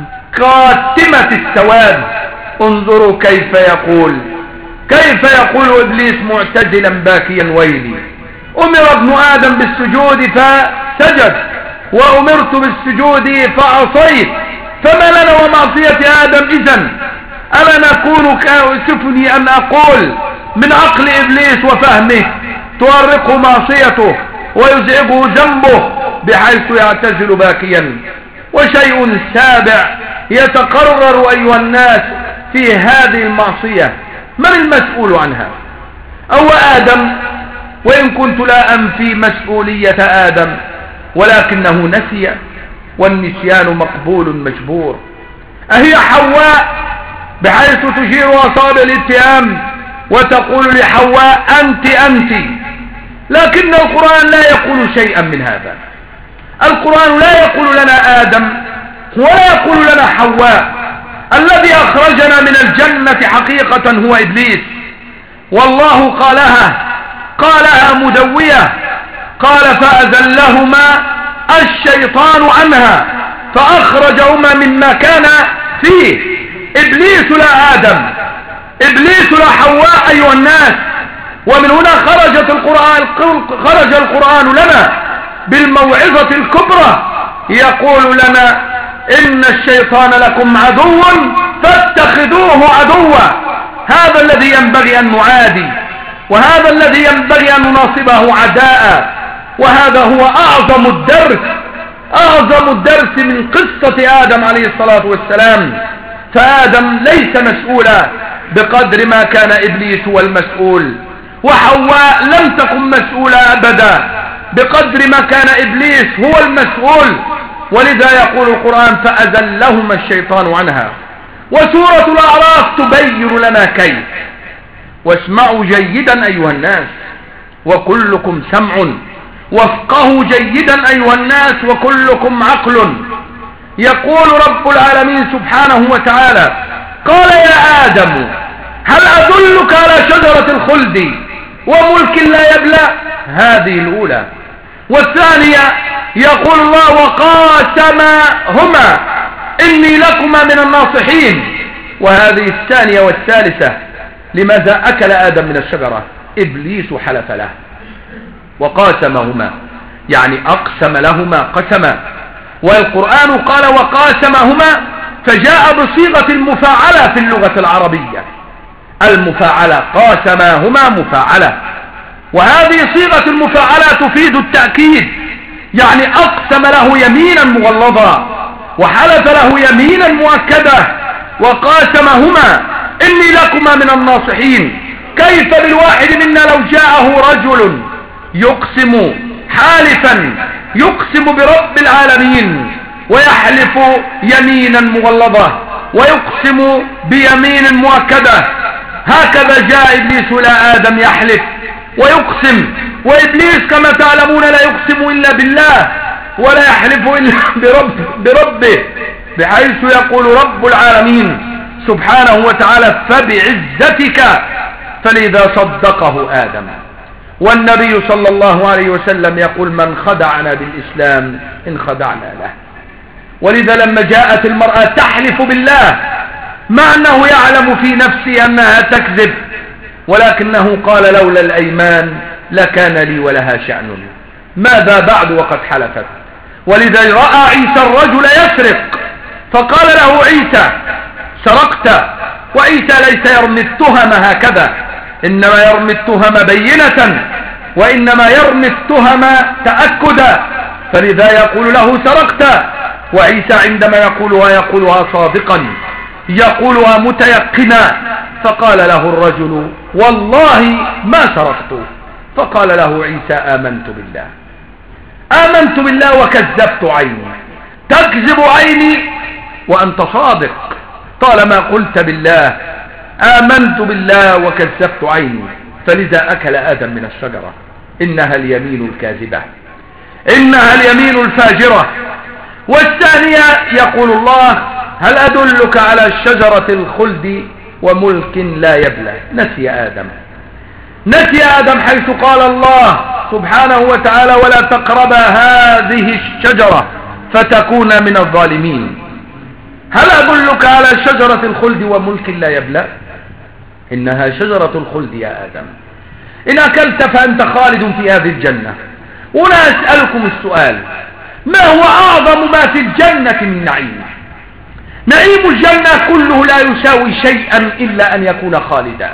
[SPEAKER 1] قاتمة السواد. انظروا كيف يقول كيف يقول إبليس معتزلا باكيا: ويلي، أمر ابن آدم بالسجود فسجد وأمرت بالسجود فعصيت، فما لنا ومعصية آدم إذن؟ ألا نكون كأسفني أن أقول من عقل إبليس وفهمه تؤرقه معصيته ويزعجه ذنبه، بحيث يعتزل باكيا. وشيء سابع يتقرر أيها الناس في هذه المعصية: من المسؤول عنها؟ أو آدم، وإن كنت لا أنفي مسؤولية آدم، ولكنه نسي، والنسيان مقبول مجبور. أهي حواء، بحيث تشير أصابع الاتهام وتقول لحواء: أنت أنت، لكن القرآن لا يقول شيئا من هذا. القرآن لا يقول لنا آدم ولا يقول لنا حواء. الذي أخرجنا من الجنة حقيقة هو إبليس، والله قالها قالها مدوية، قال فأذلهما الشيطان عنها فأخرجهما مما كان فيه. إبليس لا آدم، إبليس لا حواء أيها الناس. ومن هنا خرجت القرآن خرج القرآن لنا بالموعظة الكبرى، يقول لنا إن الشيطان لكم عدو فاتخذوه عدوا. هذا الذي ينبغي أن نعادي، وهذا الذي ينبغي أن نناصبه عداء. وهذا هو أعظم الدرس أعظم الدرس من قصة آدم عليه الصلاة والسلام. فآدم ليس مسؤولا بقدر ما كان إبليس هو المسؤول، وحواء لم تكن مسؤولة أبدا بقدر ما كان إبليس هو المسؤول. ولذا يقول القرآن فأذلهما الشيطان عنها. وسورة الأعراف تبين لنا كيف. واسمعوا جيدا أيها الناس وكلكم سمع، وافقهوا جيدا أيها الناس وكلكم عقل. يقول رب العالمين سبحانه وتعالى قال يا آدم هل أدلك على شجرة الخلد وملك لا يبلى؟ هذه الأولى. والثانية يقول الله وقاسمهما إني لكما من الناصحين. وهذه الثانية والثالثة. لماذا أكل آدم من الشجرة؟ إبليس حلف له. وقاسمهما يعني أقسم لهما قسما، والقرآن قال وقاسمهما فجاء بصيغة المفاعلة في اللغة العربية. المفاعلة قاسماهما مفاعلة، وهذه صيغة المفاعلة تفيد التأكيد، يعني أقسم له يمينا مغلظة وحلف له يمينا مؤكدة. وقاسمهما إني لكما من الناصحين. كيف بالواحد منا لو جاءه رجل يقسم حالفا يقسم برب العالمين ويحلف يمينا مغلظة ويقسم بيمين مؤكدة؟ هكذا جاء إبليس إلى آدم يحلف ويقسم. وإبليس كما تعلمون لا يقسم إلا بالله ولا يحلف إلا برب بربه، بحيث يقول رب العالمين سبحانه وتعالى فبعزتك. فلذا صدقه آدم. والنبي صلى الله عليه وسلم يقول من خدعنا بالإسلام إن خدعنا له. ولذا لما جاءت المرأة تحلف بالله مع أنه يعلم في نفسه أنها تكذب، ولكنه قال لولا الأيمان لكان لي ولها شأن، ماذا بعد وقد حلفت. ولذا رأى عيسى الرجل يسرق فقال له عيسى سرقت. وعيسى ليس يرمي التهم هكذا، إنما يرمي التهم بينة، وإنما يرمي التهم تأكدا. فلذا يقول له سرقت. وعيسى عندما يقولها يقولها صادقا، يقولها متيقنا. فقال له الرجل والله ما سرقت. فقال له عيسى آمنت بالله آمنت بالله وكذبت عيني. تكذب عيني وأنت صادق طالما قلت بالله آمنت بالله وكذبت عيني. فلذا أكل آدم من الشجرة. إنها اليمين الكاذبة، إنها اليمين الفاجرة. والثانية يقول الله هل أدلك على شجرة الخلد وملك لا يبلى؟ نسي آدم نسي آدم حيث قال الله سبحانه وتعالى ولا تقربا هذه الشجرة فتكون من الظالمين. هل أدلك على شجرة الخلد وملك لا يبلى؟ إنها شجرة الخلد يا آدم، إن أكلت فأنت خالد في هذه الجنة. ولا أسألكم السؤال ما هو أعظم ما في الجنة من نعيم؟ نعيم الجنة كله لا يساوي شيئا إلا أن يكون خالدا.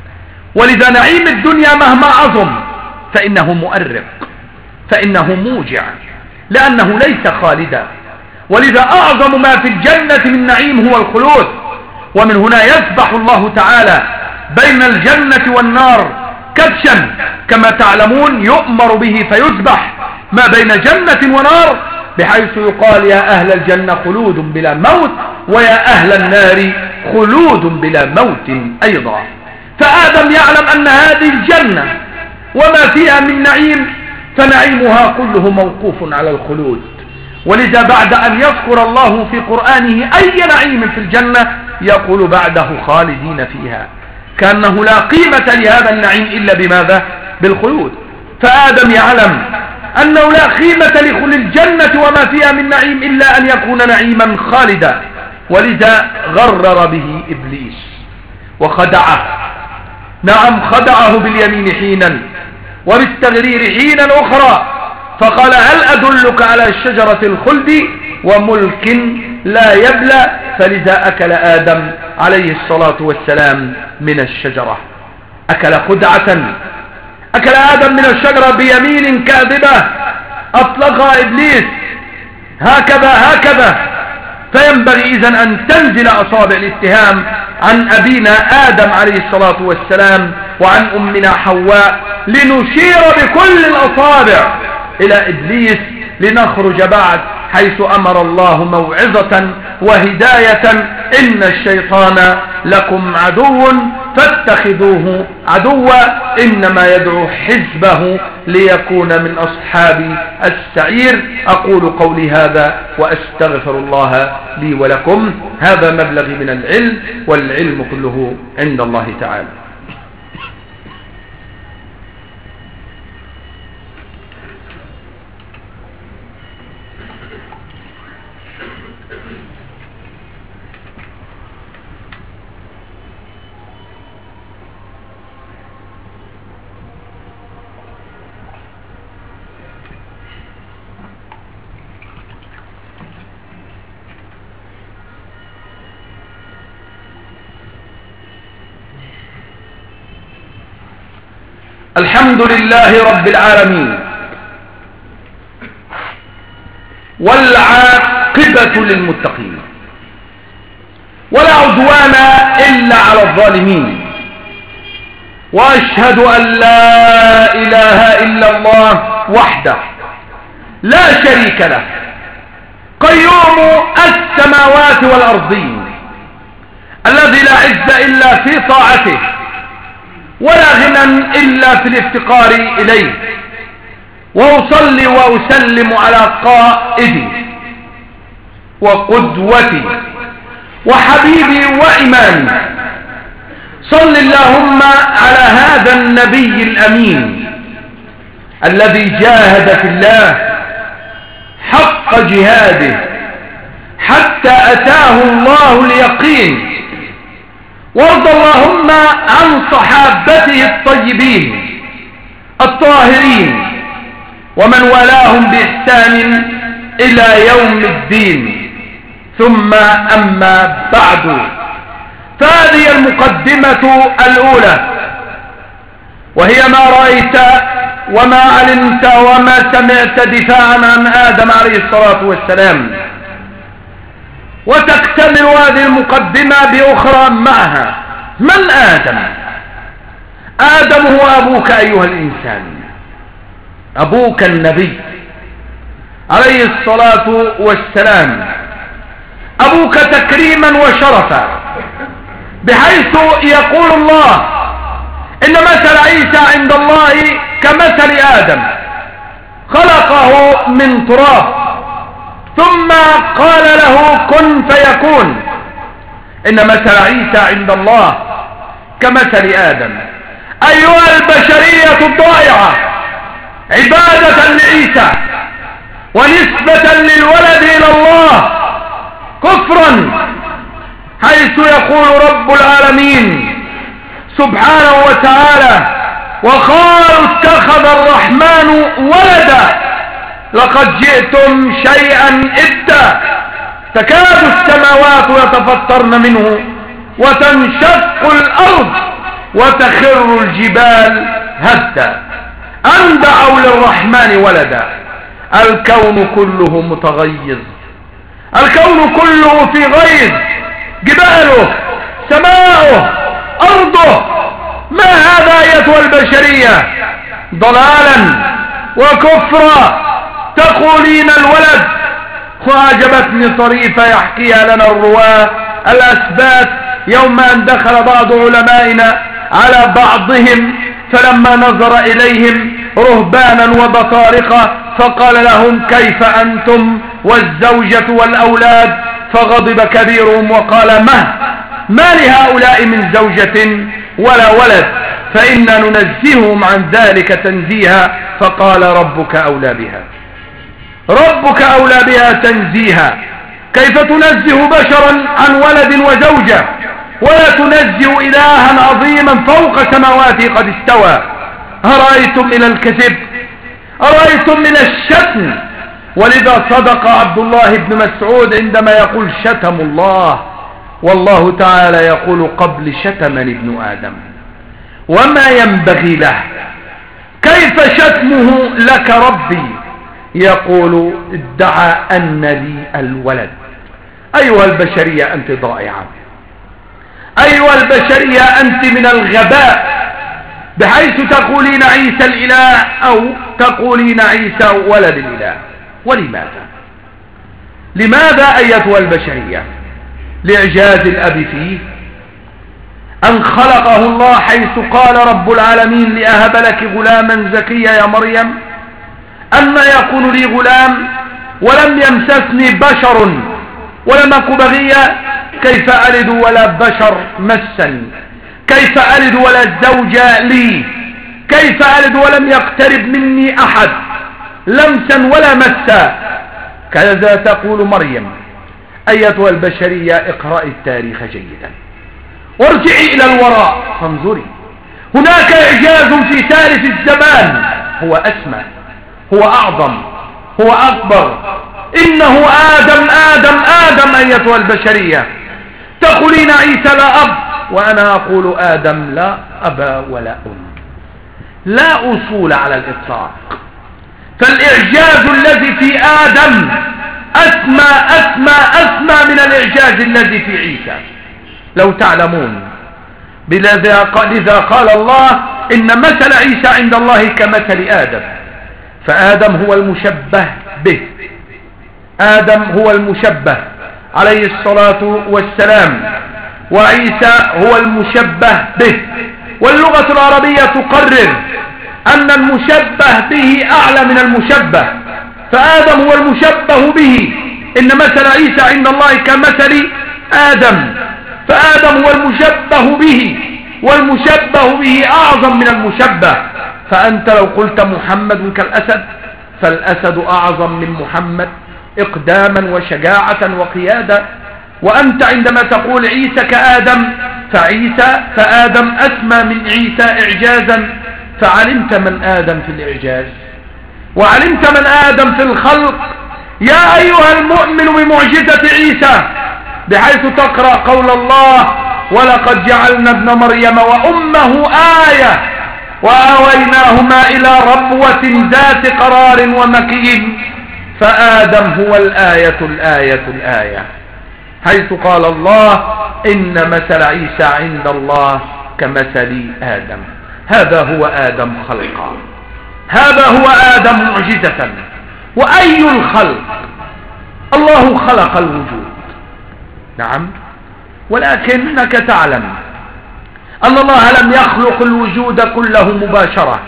[SPEAKER 1] ولذا نعيم الدنيا مهما عظم فإنه مؤرق، فإنه موجع، لأنه ليس خالدا. ولذا أعظم ما في الجنة من نعيم هو الخلود. ومن هنا يسبح الله تعالى بين الجنة والنار كبشا كما تعلمون، يؤمر به فيسبح ما بين جنة ونار، بحيث يقال يا أهل الجنة خلود بلا موت ويا أهل النار خلود بلا موت أيضا. فآدم يعلم أن هذه الجنة وما فيها من نعيم فنعيمها كله موقوف على الخلود. ولذا بعد أن يذكر الله في قرآنه أي نعيم في الجنة يقول بعده خالدين فيها. كأنه لا قيمة لهذا النعيم إلا بماذا؟ بالخلود. فآدم يعلم أنه لا قيمة لخلود الجنة وما فيها من نعيم إلا أن يكون نعيما خالدا، ولذا غرر به إبليس وخدعه. نعم خدعه باليمين حينا وبالتغرير حينا أخرى، فقال هل أدلك على شجرة الخلد وملك لا يبلى؟ فلذا أكل آدم عليه الصلاة والسلام من الشجرة، أكل خدعة، أكل آدم من الشجرة بيمين كاذبة أطلقها إبليس هكذا هكذا. فينبغي إذن أن تنزل أصابع الاتهام عن أبينا آدم عليه الصلاة والسلام وعن أمنا حواء، لنشير بكل الأصابع إلى إبليس، لنخرج بعد حيث أمر الله موعظة وهداية: إن الشيطان لكم عدو فاتخذوه عدوا إنما يدعو حزبه ليكون من أصحاب السعير. أقول قولي هذا وأستغفر الله لي ولكم. هذا مبلغي من العلم، والعلم كله عند الله تعالى. الحمد لله رب العالمين، والعاقبة للمتقين، ولا عدوان إلا على الظالمين، وأشهد أن لا إله إلا الله وحده لا شريك له، قيوم السماوات والأرضين، الذي لا عز إلا في طاعته، ولا غنى إلا في الافتقار إليه. وأصلي وأسلم على قائدي وقدوتي وحبيبي وإمامي، صل اللهم على هذا النبي الأمين الذي جاهد في الله حق جهاده حتى أتاه الله اليقين. وارض اللهم عن صحابته الطيبين الطاهرين ومن والاهم بإحسان إلى يوم الدين. ثم أما بعد، فهذه المقدمة الأولى، وهي ما رأيت وما علمت وما سمعت دفاعا عن آدم عليه الصلاة والسلام. وتكتمل هذه المقدمة بأخرى معها. من آدم؟ آدم هو أبوك أيها الإنسان، أبوك النبي عليه الصلاة والسلام، أبوك تكريما وشرفا، بحيث يقول الله إن مثل عيسى عند الله كمثل آدم، خلقه من تراب ثم قال له كن فيكون. إن مثل عيسى عند الله كمثل آدم. أيها البشرية الضائعة، عبادة لعيسى ونسبة للولد إلى الله كفرا، حيث يقول رب العالمين سبحانه وتعالى: وقالوا اتخذ الرحمن ولدا لقد جئتم شيئا إدا، تكاد السماوات يتفطرن منه وتنشق الأرض وتخر الجبال هدا أن دعوا للرحمن ولدا. الكون كله متغيظ، الكون كله في غيظ، جباله سماؤه أرضه. ما هذا أيتها البشرية؟ ضلالا وكفرا تقولين الولد. وعجبتني طريفة يحكيها لنا الرواة الأسبات يوم أن دخل بعض علمائنا على بعضهم فلما نظر إليهم رهبانا وبطارقة فقال لهم: كيف أنتم والزوجة والأولاد؟ فغضب كبيرهم وقال: مه ما لهؤلاء من زوجة ولا ولد، فإنا ننزههم عن ذلك تنزيها. فقال ربك أولى بها، ربك أولى بها تنزيها. كيف تنزه بشرا عن ولد وزوجة ولا تنزه إلها عظيما فوق سماواته قد استوى؟ أرأيتم من الكذب، أرأيتم من الشتم. ولذا صدق عبد الله بن مسعود عندما يقول شتم الله، والله تعالى يقول قبل شتمني ابن آدم وما ينبغي له. كيف شتمه لك ربي؟ يقول ادعى أن لي الولد. أيها البشرية أنت ضائعة، أيها البشرية أنت من الغباء، بحيث تقولين عيسى الإله أو تقولين عيسى ولد الإله. ولماذا؟ لماذا أيتها البشرية؟ لإعجاز الأب فيه أن خلقه الله، حيث قال رب العالمين لأهب لك غلاما زكيا يا مريم أما يكون لي غلام ولم يمسسني بشر ولم أك بغيا، كيف ألد ولا بشر مسني، كيف ألد ولا زوجة لي، كيف ألد ولم يقترب مني أحد لمسا ولا مسا. كذا تقول مريم. أيتها البشرية اقرأي التاريخ جيدا وارجعي إلى الوراء فانظري، هناك إعجاز في ثالث الزمان هو أسمى، هو أعظم، هو أكبر. إنه آدم آدم آدم. أيتها البشرية تقولين عيسى لا أب، وأنا أقول آدم لا أب ولا أم، لا أصول على الإطلاق. فالإعجاز الذي في آدم أسمى أسمى أسمى من الإعجاز الذي في عيسى لو تعلمون. لذا قال الله إن مثل عيسى عند الله كمثل آدم، فآدم هو المشبه به، آدم هو المشبه عليه الصلاة والسلام، وعيسى هو المشبه به. واللغة العربية تقرر أن المشبه به أعلى من المشبه، فآدم هو المشبه به. إن مثل عيسى عند الله كمثل آدم، فآدم هو المشبه به، والمشبه به أعظم من المشبه. فأنت لو قلت محمد كالأسد فالأسد أعظم من محمد إقداما وشجاعة وقيادة. وأنت عندما تقول عيسى كآدم فعيسى فآدم أسمى من عيسى إعجازا. فعلمت من آدم في الإعجاز وعلمت من آدم في الخلق. يا أيها المؤمن بمعجزة عيسى، بحيث تقرأ قول الله ولقد جعلنا ابن مريم وأمه آية وآويناهما إلى ربوة ذات قرار ومكين. فآدم هو الآية الآية الآية، حيث قال الله إن مثل عيسى عند الله كمثل آدم. هذا هو آدم خلقا، هذا هو آدم معجزة. وأي الخلق؟ الله خلق الوجود، نعم، ولكنك تعلم أن الله لم يخلق الوجود كله مباشرة،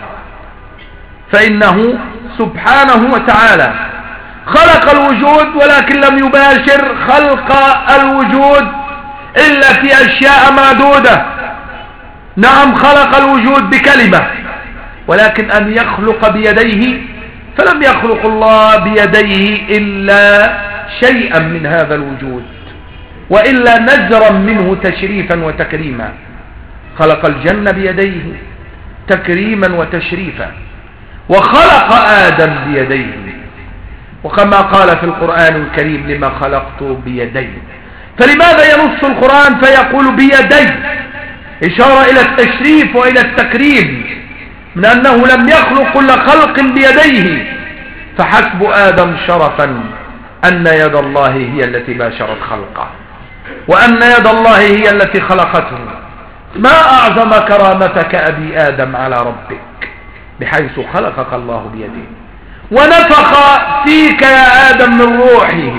[SPEAKER 1] فإنه سبحانه وتعالى خلق الوجود ولكن لم يباشر خلق الوجود إلا في أشياء معدودة. نعم، خلق الوجود بكلمة، ولكن أن يخلق بيديه فلم يخلق الله بيديه إلا شيئا من هذا الوجود، وإلا نزرا منه تشريفا وتكريما. خلق الجنة بيديه تكريما وتشريفا، وخلق آدم بيديه، وكما قال في القرآن الكريم لما خلقت بيدي. فلماذا ينص القرآن فيقول بيدي؟ إشارة إلى التشريف وإلى التكريم، من أنه لم يخلق كل خلق بيديه. فحسب آدم شرفا أن يد الله هي التي باشرت خلقه، وأن يد الله هي التي خلقته. ما أعظم كرامتك أبي آدم على ربك، بحيث خلقك الله بيده ونفخ فيك يا آدم من روحه،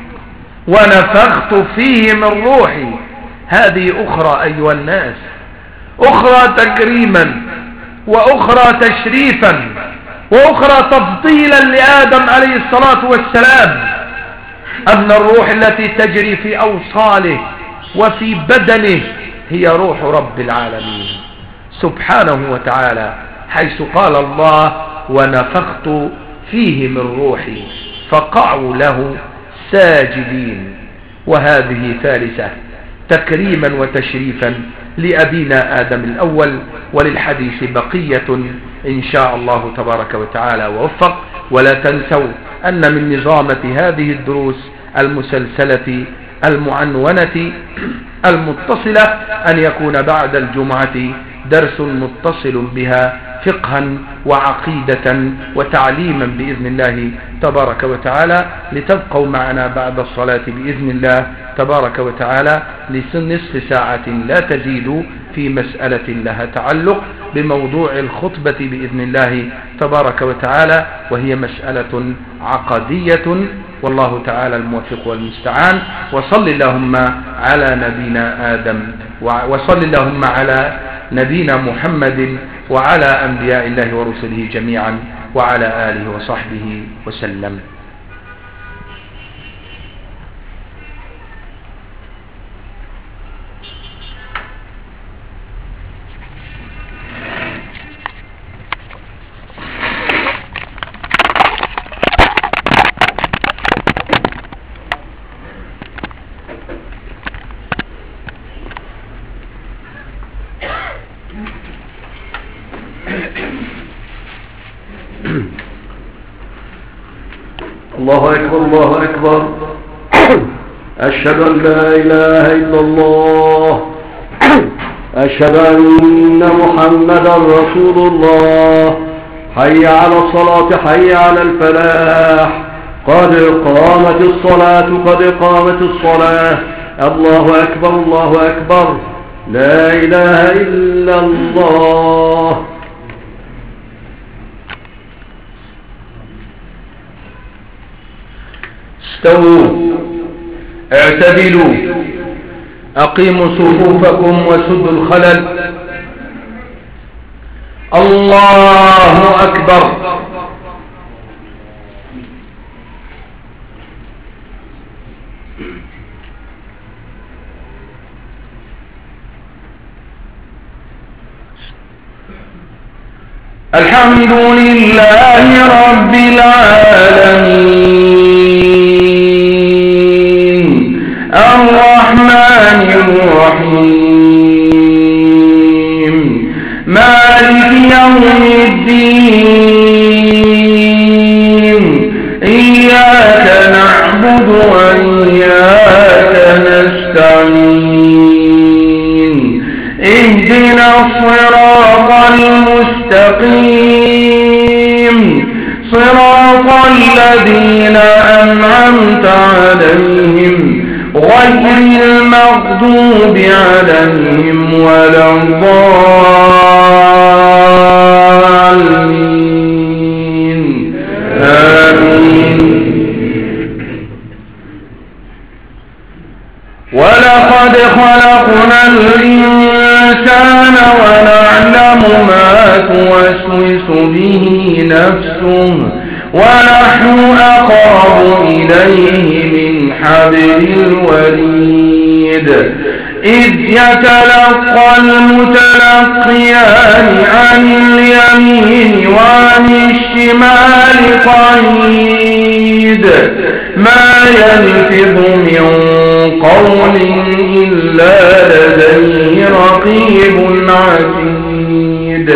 [SPEAKER 1] ونفخت فيه من روحي. هذه أخرى أيها الناس، أخرى تكريما وأخرى تشريفا وأخرى تفضيلا لآدم عليه الصلاة والسلام. أن الروح التي تجري في أوصاله وفي بدنه هي روح رب العالمين سبحانه وتعالى، حيث قال الله ونفخت فيه من روحي فقعوا له ساجدين. وهذه ثالثة تكريما وتشريفا لأبينا آدم الأول، وللحديث بقية إن شاء الله تبارك وتعالى ووفق. ولا تنسوا أن من نظامة هذه الدروس المسلسلة المعنونة المتصلة أن يكون بعد الجمعة درس متصل بها فقها وعقيدة وتعليما بإذن الله تبارك وتعالى، لتبقوا معنا بعد الصلاة بإذن الله تبارك وتعالى لنصف ساعة لا تزيد في مسألة لها تعلق بموضوع الخطبة بإذن الله تبارك وتعالى، وهي مسألة عقدية، والله تعالى الموفق والمستعان. وصل اللهم على نبينا آدم وصل اللهم على نبينا محمد وعلى أنبياء الله ورسله جميعا وعلى آله وصحبه وسلم.
[SPEAKER 3] الله أكبر الله أكبر. أشهد أن لا إله إلا الله. أشهد أن محمدا رسول الله. حي على الصلاة حي على الفلاح. قد قامت الصلاة قد قامت الصلاة. الله أكبر الله أكبر. لا إله إلا الله.
[SPEAKER 1] استووا اعتدلوا أقيموا صفوفكم وسدوا الخلل. الله أكبر. الحمد لله رب العالمين الرحمن الرحيم مالك يوم الدين إياك نعبد وإياك نستعين اهدنا الصراط المستقيم صراط الذين أنعمت عليهم غير المغضوب عليهم ولا الضالين آمين. ولقد خلقنا الإنسان ونعلم ما توسوس به نفسه ونحن أقرب إليه من حبل الوريد إذ يتلقى المتلقيان عن اليمين وعن الشمال قعيد ما يلفظ من قول إلا لديه رقيب عتيد.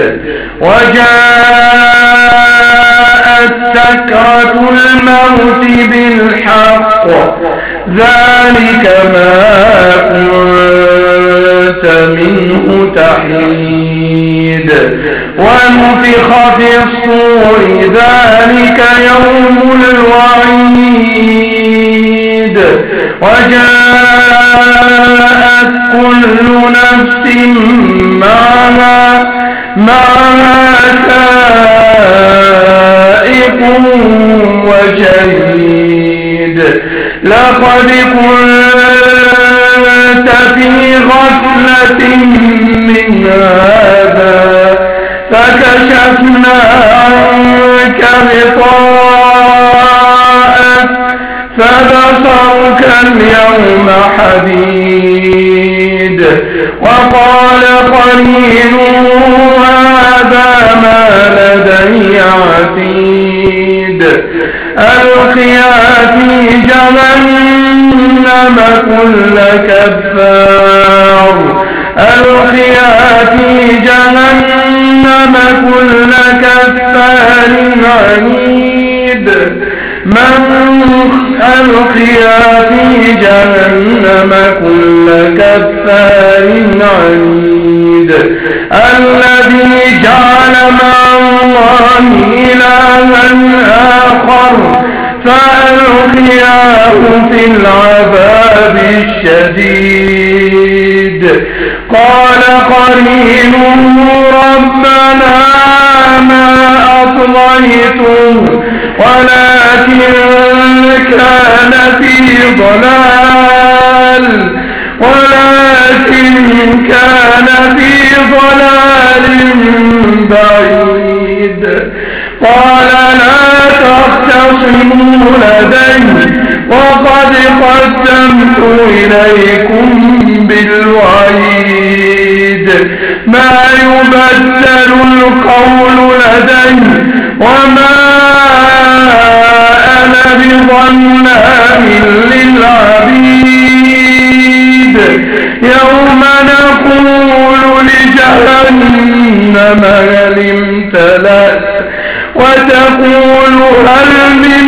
[SPEAKER 1] وجاءت سكرة الموت بالحق ذلك ما كنت منه تحيد. ونفخ في الصور ذلك يوم الوعيد. وجاءت كل نفس معها معها سائق وشهيد. لقد كنت في غفلة من هذا فكشفنا عنك غطاءك فبصرك اليوم حديد. وقال قرينه هذا ما لدي عتيد ألقيا في جهنم كل كفار ألقيا في جهنم كل كفار عنيد من ألقيا في جهنم كل كفار عنيد الذي جعل مع الله إلها آخر فألقياه في العذاب الشديد قال قرينه ربنا ما أطغيته ولكن كان في ضلال ولكن كان في ضلال بعيد قال لا تختصموا لدي وقد قدمت إليكم بالوعيد ما يبدل القول لدي وما أنا بظلام للعبيد يوم نقول لجهنم هل امتلأت وتقول هل من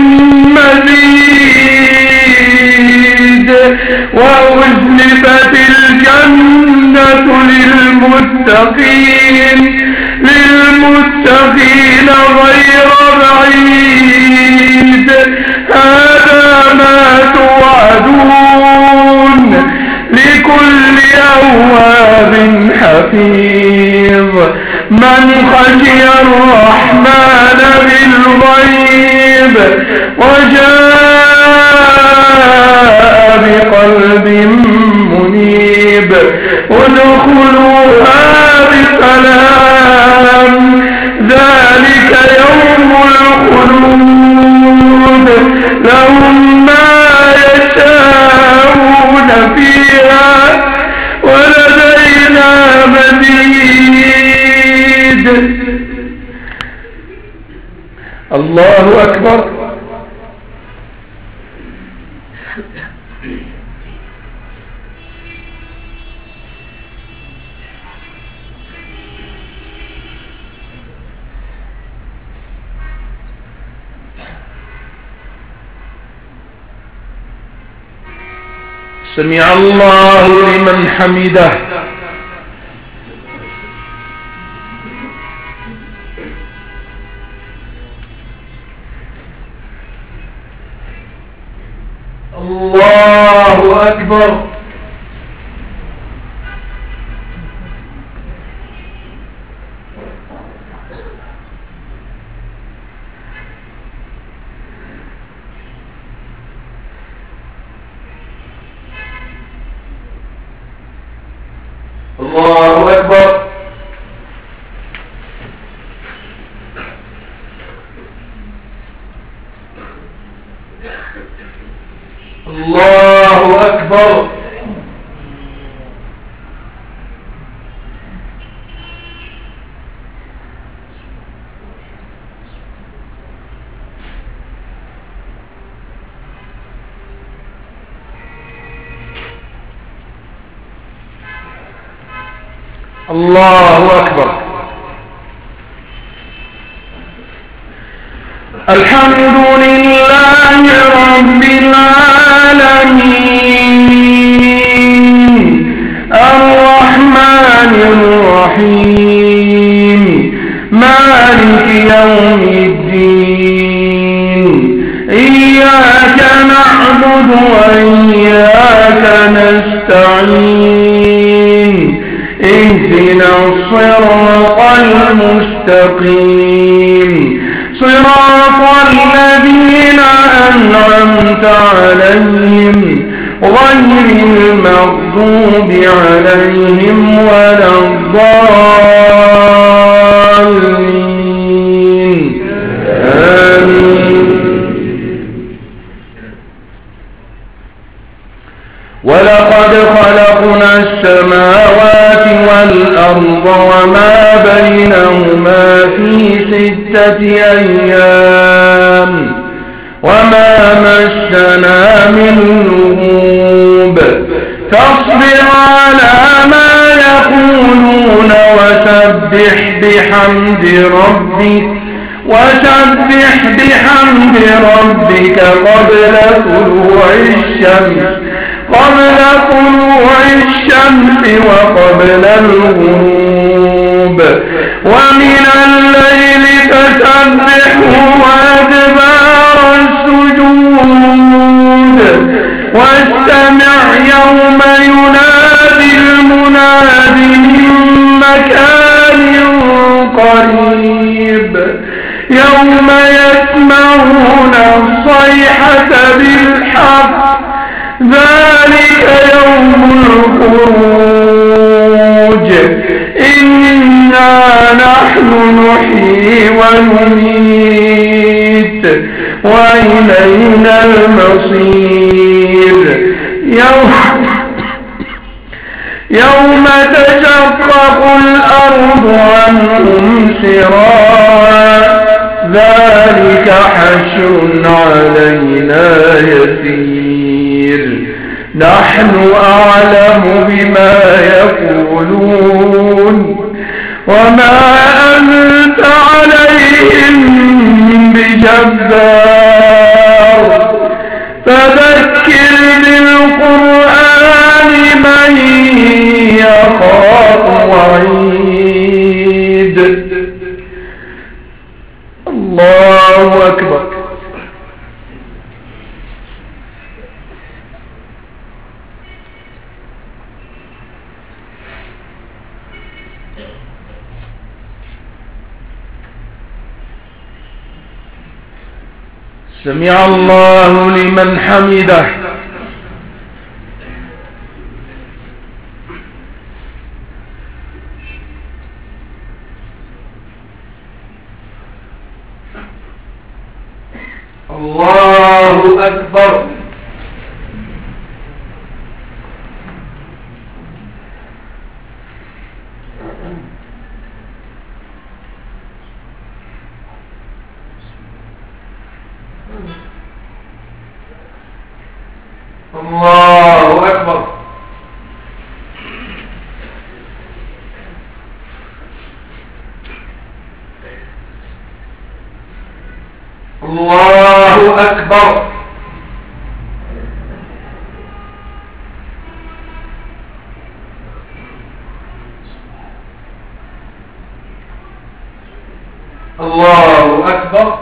[SPEAKER 1] مزيد وأزلفت الجنة للمتقين للمتقين غير بعيد هذا ما توعدون لكل أواب حفيظ من خشي الرحمن بالغيب وجاء بقلب منيب ادخلوها بسلام ذلك يوم الخلود لهم ما يشاءون فيها ولدينا مزيد الله أكبر سمع الله لمن حمده الله أكبر الله أكبر الله أكبر الله أكبر الحمد لله رب العالمين الرحمن الرحيم مالك يوم الدين إياك نعبد وإياك نستعين اهدنا الصراط المستقيم صراط الذين أنعمت عليهم غير المغضوب عليهم ولا الضالين آمين ولقد خلقنا السماء
[SPEAKER 3] والأرض وما بينهما في ستة أيام وما مسنا من لغوب فاصبر على ما يقولون وسبح بحمد ربك وسبح بحمد ربك قبل طلوع الشمس قبل طلوع الشمس وقبل الغروب ومن الليل فسبحه وأدبار السجود واستمع يوم ينادي المناد من مكان قريب يوم يسمعون الصيحة بالحق ذلك يوم الخروج إنا نحن نحيي ونميت وإلينا المصير يوم يوم تشقق الأرض عنهم سراعا ذلك حشر علينا يسير نحن أعلم بما يقولون وما أنت عليهم بجبار فذكر بالقرآن من يخاف وعيد الله أكبر سمع الله لمن حمده الله أكبر الله أكبر الله أكبر الله أكبر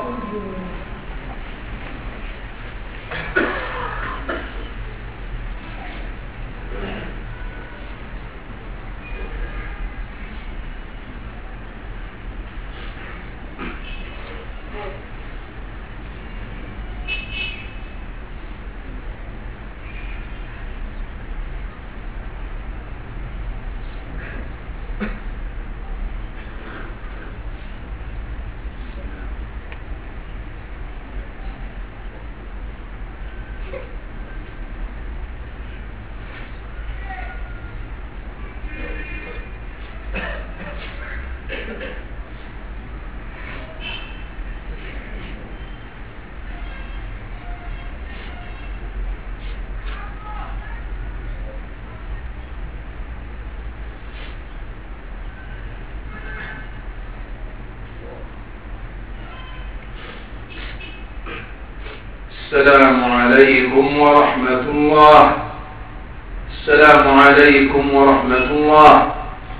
[SPEAKER 3] السلام عليكم ورحمة الله السلام عليكم ورحمة الله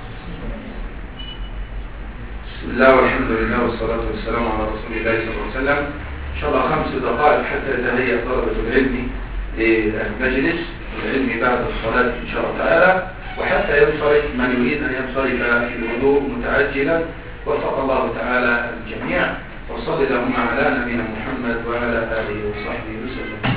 [SPEAKER 3] بسم الله والحمد لله والصلاة والسلام على رسول الله صلى الله عليه وسلم إن شاء الله خمس دقائق حتى يتهيأ طلبة العلم للمجلس العلم بعد الصلاة إن شاء الله تعالى وحتى ينصرف من يريد أن ينصرف في الوضوء متعجلا وفق الله تعالى الجميع وصلى اللهم على نبينا محمد وعلى آله وصحبه وسلم.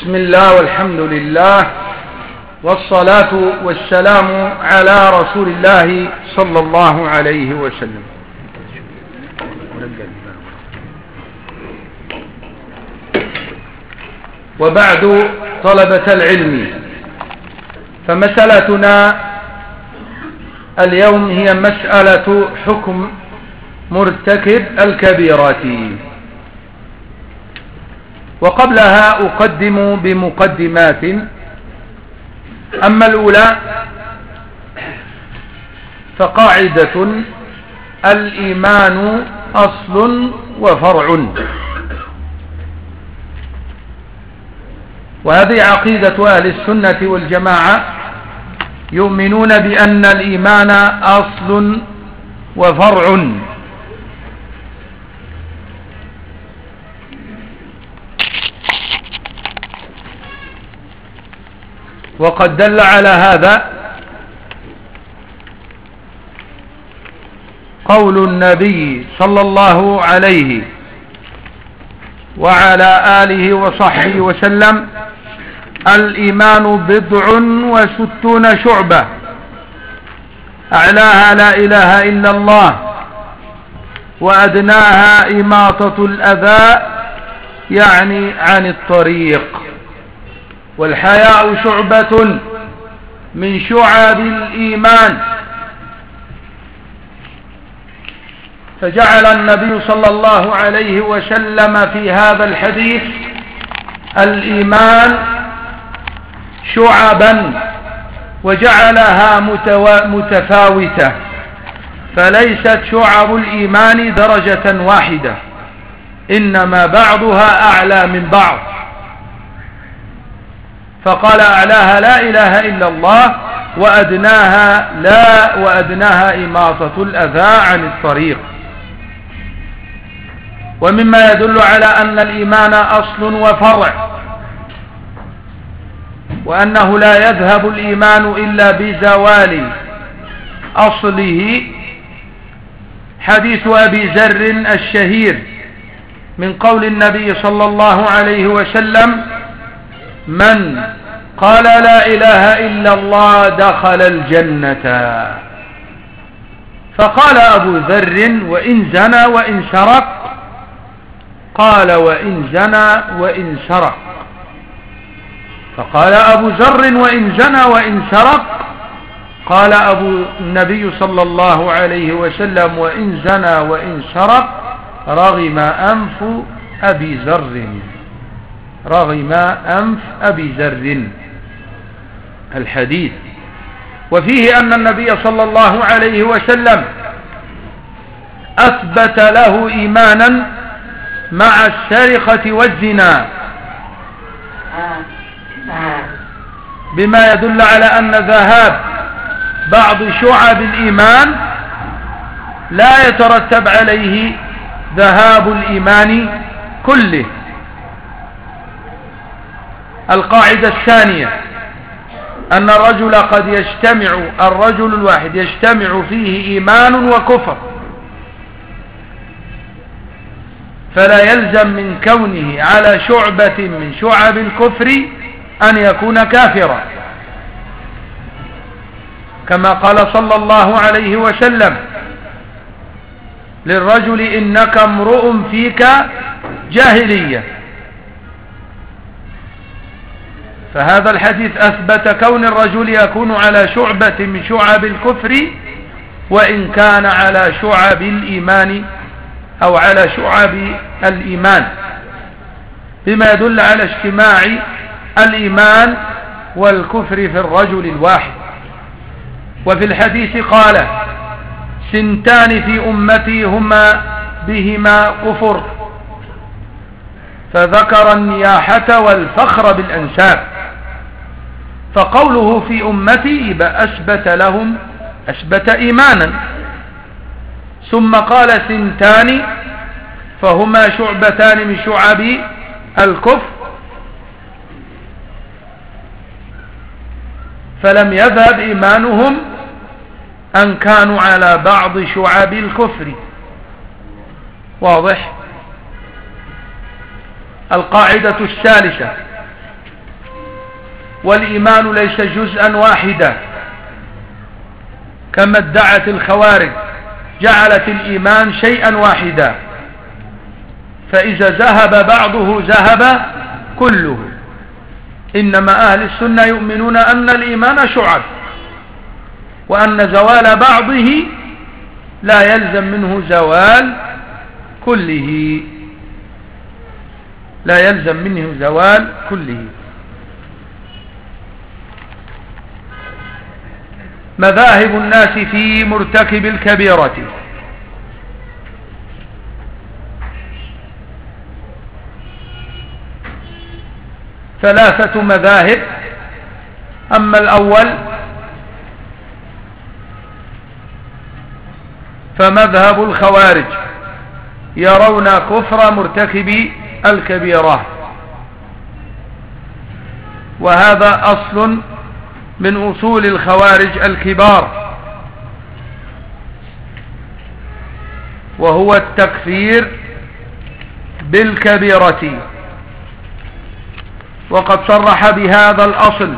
[SPEAKER 1] بسم الله والحمد لله والصلاة والسلام على رسول الله صلى الله عليه وسلم. وبعد طلبة العلم، فمسألتنا اليوم هي مسألة حكم مرتكب الكبيرات. وقبلها أقدم بمقدمات. أما الأولى فقاعدة: الإيمان أصل وفرع. وهذه عقيدة أهل السنة والجماعة، يؤمنون بأن الإيمان أصل وفرع. وقد دل على هذا قول النبي صلى الله عليه وعلى آله وصحبه وسلم: الإيمان بضع وستون شعبة، أعلاها لا إله إلا الله، وأدناها إماطة الأذى يعني عن الطريق، والحياء شعبة من شعب الإيمان. فجعل النبي صلى الله عليه وسلم في هذا الحديث الإيمان شعبا، وجعلها متفاوتة، فليست شعب الإيمان درجة واحدة، إنما بعضها أعلى من بعض. فقال: أعلاها لا إله إلا الله، وأدناها لا وأدناها إماطة الأذى عن الطريق. ومما يدل على أن الإيمان أصل وفرع، وأنه لا يذهب الإيمان إلا بزوال أصله، حديث أبي ذر الشهير من قول النبي صلى الله عليه وسلم: من قال لا إله إلا الله دخل الجنة. فقال أبو ذر: وإن زنى وإن سرق؟ قال: وإن زنى وإن سرق. فقال أبو ذر: وإن زنى وإن سرق؟ قال أبو النبي صلى الله عليه وسلم: وإن زنى وإن سرق رغم أنف أبي ذر. رغم أنف أبي ذر. الحديث. وفيه أن النبي صلى الله عليه وسلم أثبت له إيمانا مع السرقة والزنا، بما يدل على أن ذهاب بعض شعب الإيمان لا يترتب عليه ذهاب الإيمان كله. القاعدة الثانية: أن الرجل قد يجتمع الرجل الواحد يجتمع فيه إيمان وكفر، فلا يلزم من كونه على شعبة من شعب الكفر أن يكون كافرا، كما قال صلى الله عليه وسلم للرجل: إنك امرؤ فيك جاهلية. فهذا الحديث أثبت كون الرجل يكون على شعبة من شعب الكفر، وإن كان على شعب الإيمان أو على شعب الإيمان، بما يدل على اجتماع الإيمان والكفر في الرجل الواحد. وفي الحديث قال: سنتان في أمتي هما بهما كفر، فذكر النياحة والفخر بالأنساب. فقوله في أمتي يبقى أثبت لهم أثبت إيمانا، ثم قال سنتان فهما شعبتان من شعب الكفر، فلم يذهب إيمانهم أن كانوا على بعض شعب الكفر. واضح؟ القاعدة الثالثة: والإيمان ليس جزءا واحدا كما ادعت الخوارج، جعلت الإيمان شيئا واحدا، فإذا ذهب بعضه ذهب كله. إنما أهل السنة يؤمنون أن الإيمان شعب، وأن زوال بعضه لا يلزم منه زوال كله، لا يلزم منه زوال كله. مذاهب الناس في مرتكب الكبيرة. ثلاثة مذاهب. أما الأول فمذهب الخوارج، يرون كفر مرتكب الكبيرة، وهذا أصل من أصول الخوارج الكبار، وهو التكفير بالكبيرة. وقد صرح بهذا الأصل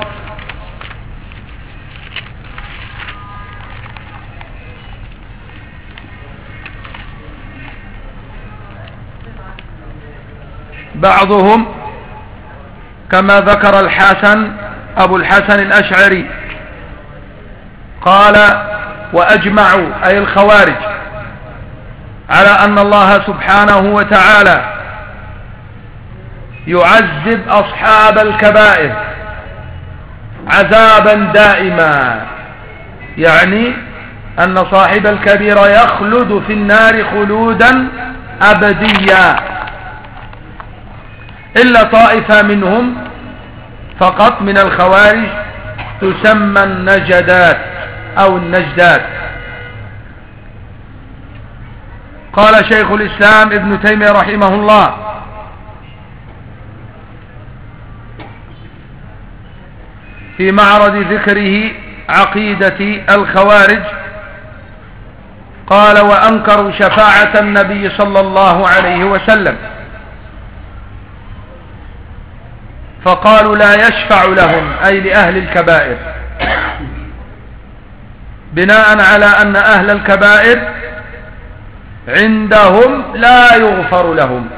[SPEAKER 1] بعضهم كما ذكر الحسن أبو الحسن الأشعري، قال: وأجمعوا أي الخوارج على أن الله سبحانه وتعالى يعذب أصحاب الكبائر عذابا دائما، يعني أن صاحب الكبيرة يخلد في النار خلودا أبديا، إلا طائفة منهم فقط من الخوارج تسمى النجدات أو النجدات. قال شيخ الإسلام ابن تيمية رحمه الله: في معرض ذكره عقيدة الخوارج، قال: وأنكروا شفاعة النبي صلى الله عليه وسلم، فقالوا لا يشفع لهم، أي لأهل الكبائر، بناء على أن أهل الكبائر عندهم لا يغفر لهم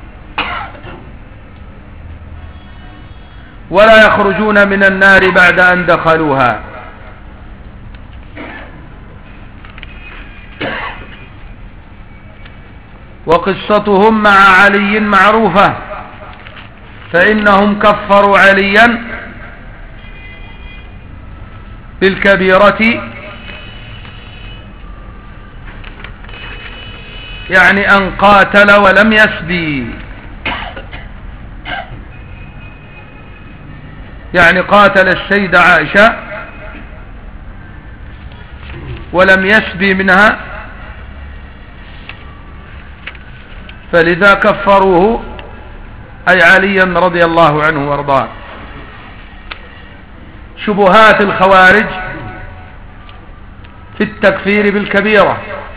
[SPEAKER 1] ولا يخرجون من النار بعد أن دخلوها. وقصتهم مع علي معروفة، فإنهم كفروا عليا بالكبيرة، يعني أن قاتل ولم يسبي، يعني قاتل السيدة عائشة ولم يسبي منها، فلذا كفروه، أي عليا رضي الله عنه وارضاه. شبهات الخوارج في التكفير بالكبيرة: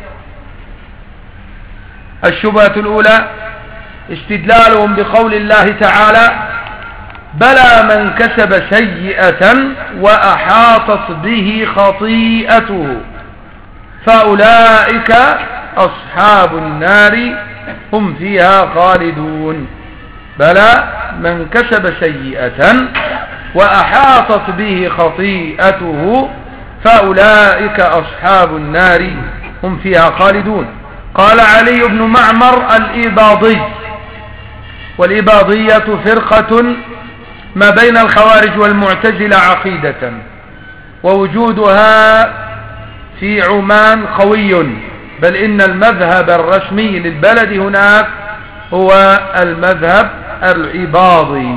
[SPEAKER 1] الشبهة الأولى استدلالهم بقول الله تعالى: بلى من كسب سيئة وأحاطت به خطيئته فأولئك أصحاب النار هم فيها خالدون. بلى من كسب سيئة وأحاطت به خطيئته فأولئك أصحاب النار هم فيها خالدون. قال علي بن معمر الإباضي، والإباضية فرقة ما بين الخوارج والمعتزلة عقيدة، ووجودها في عمان قوي، بل إن المذهب الرسمي للبلد هناك هو المذهب الإباضي.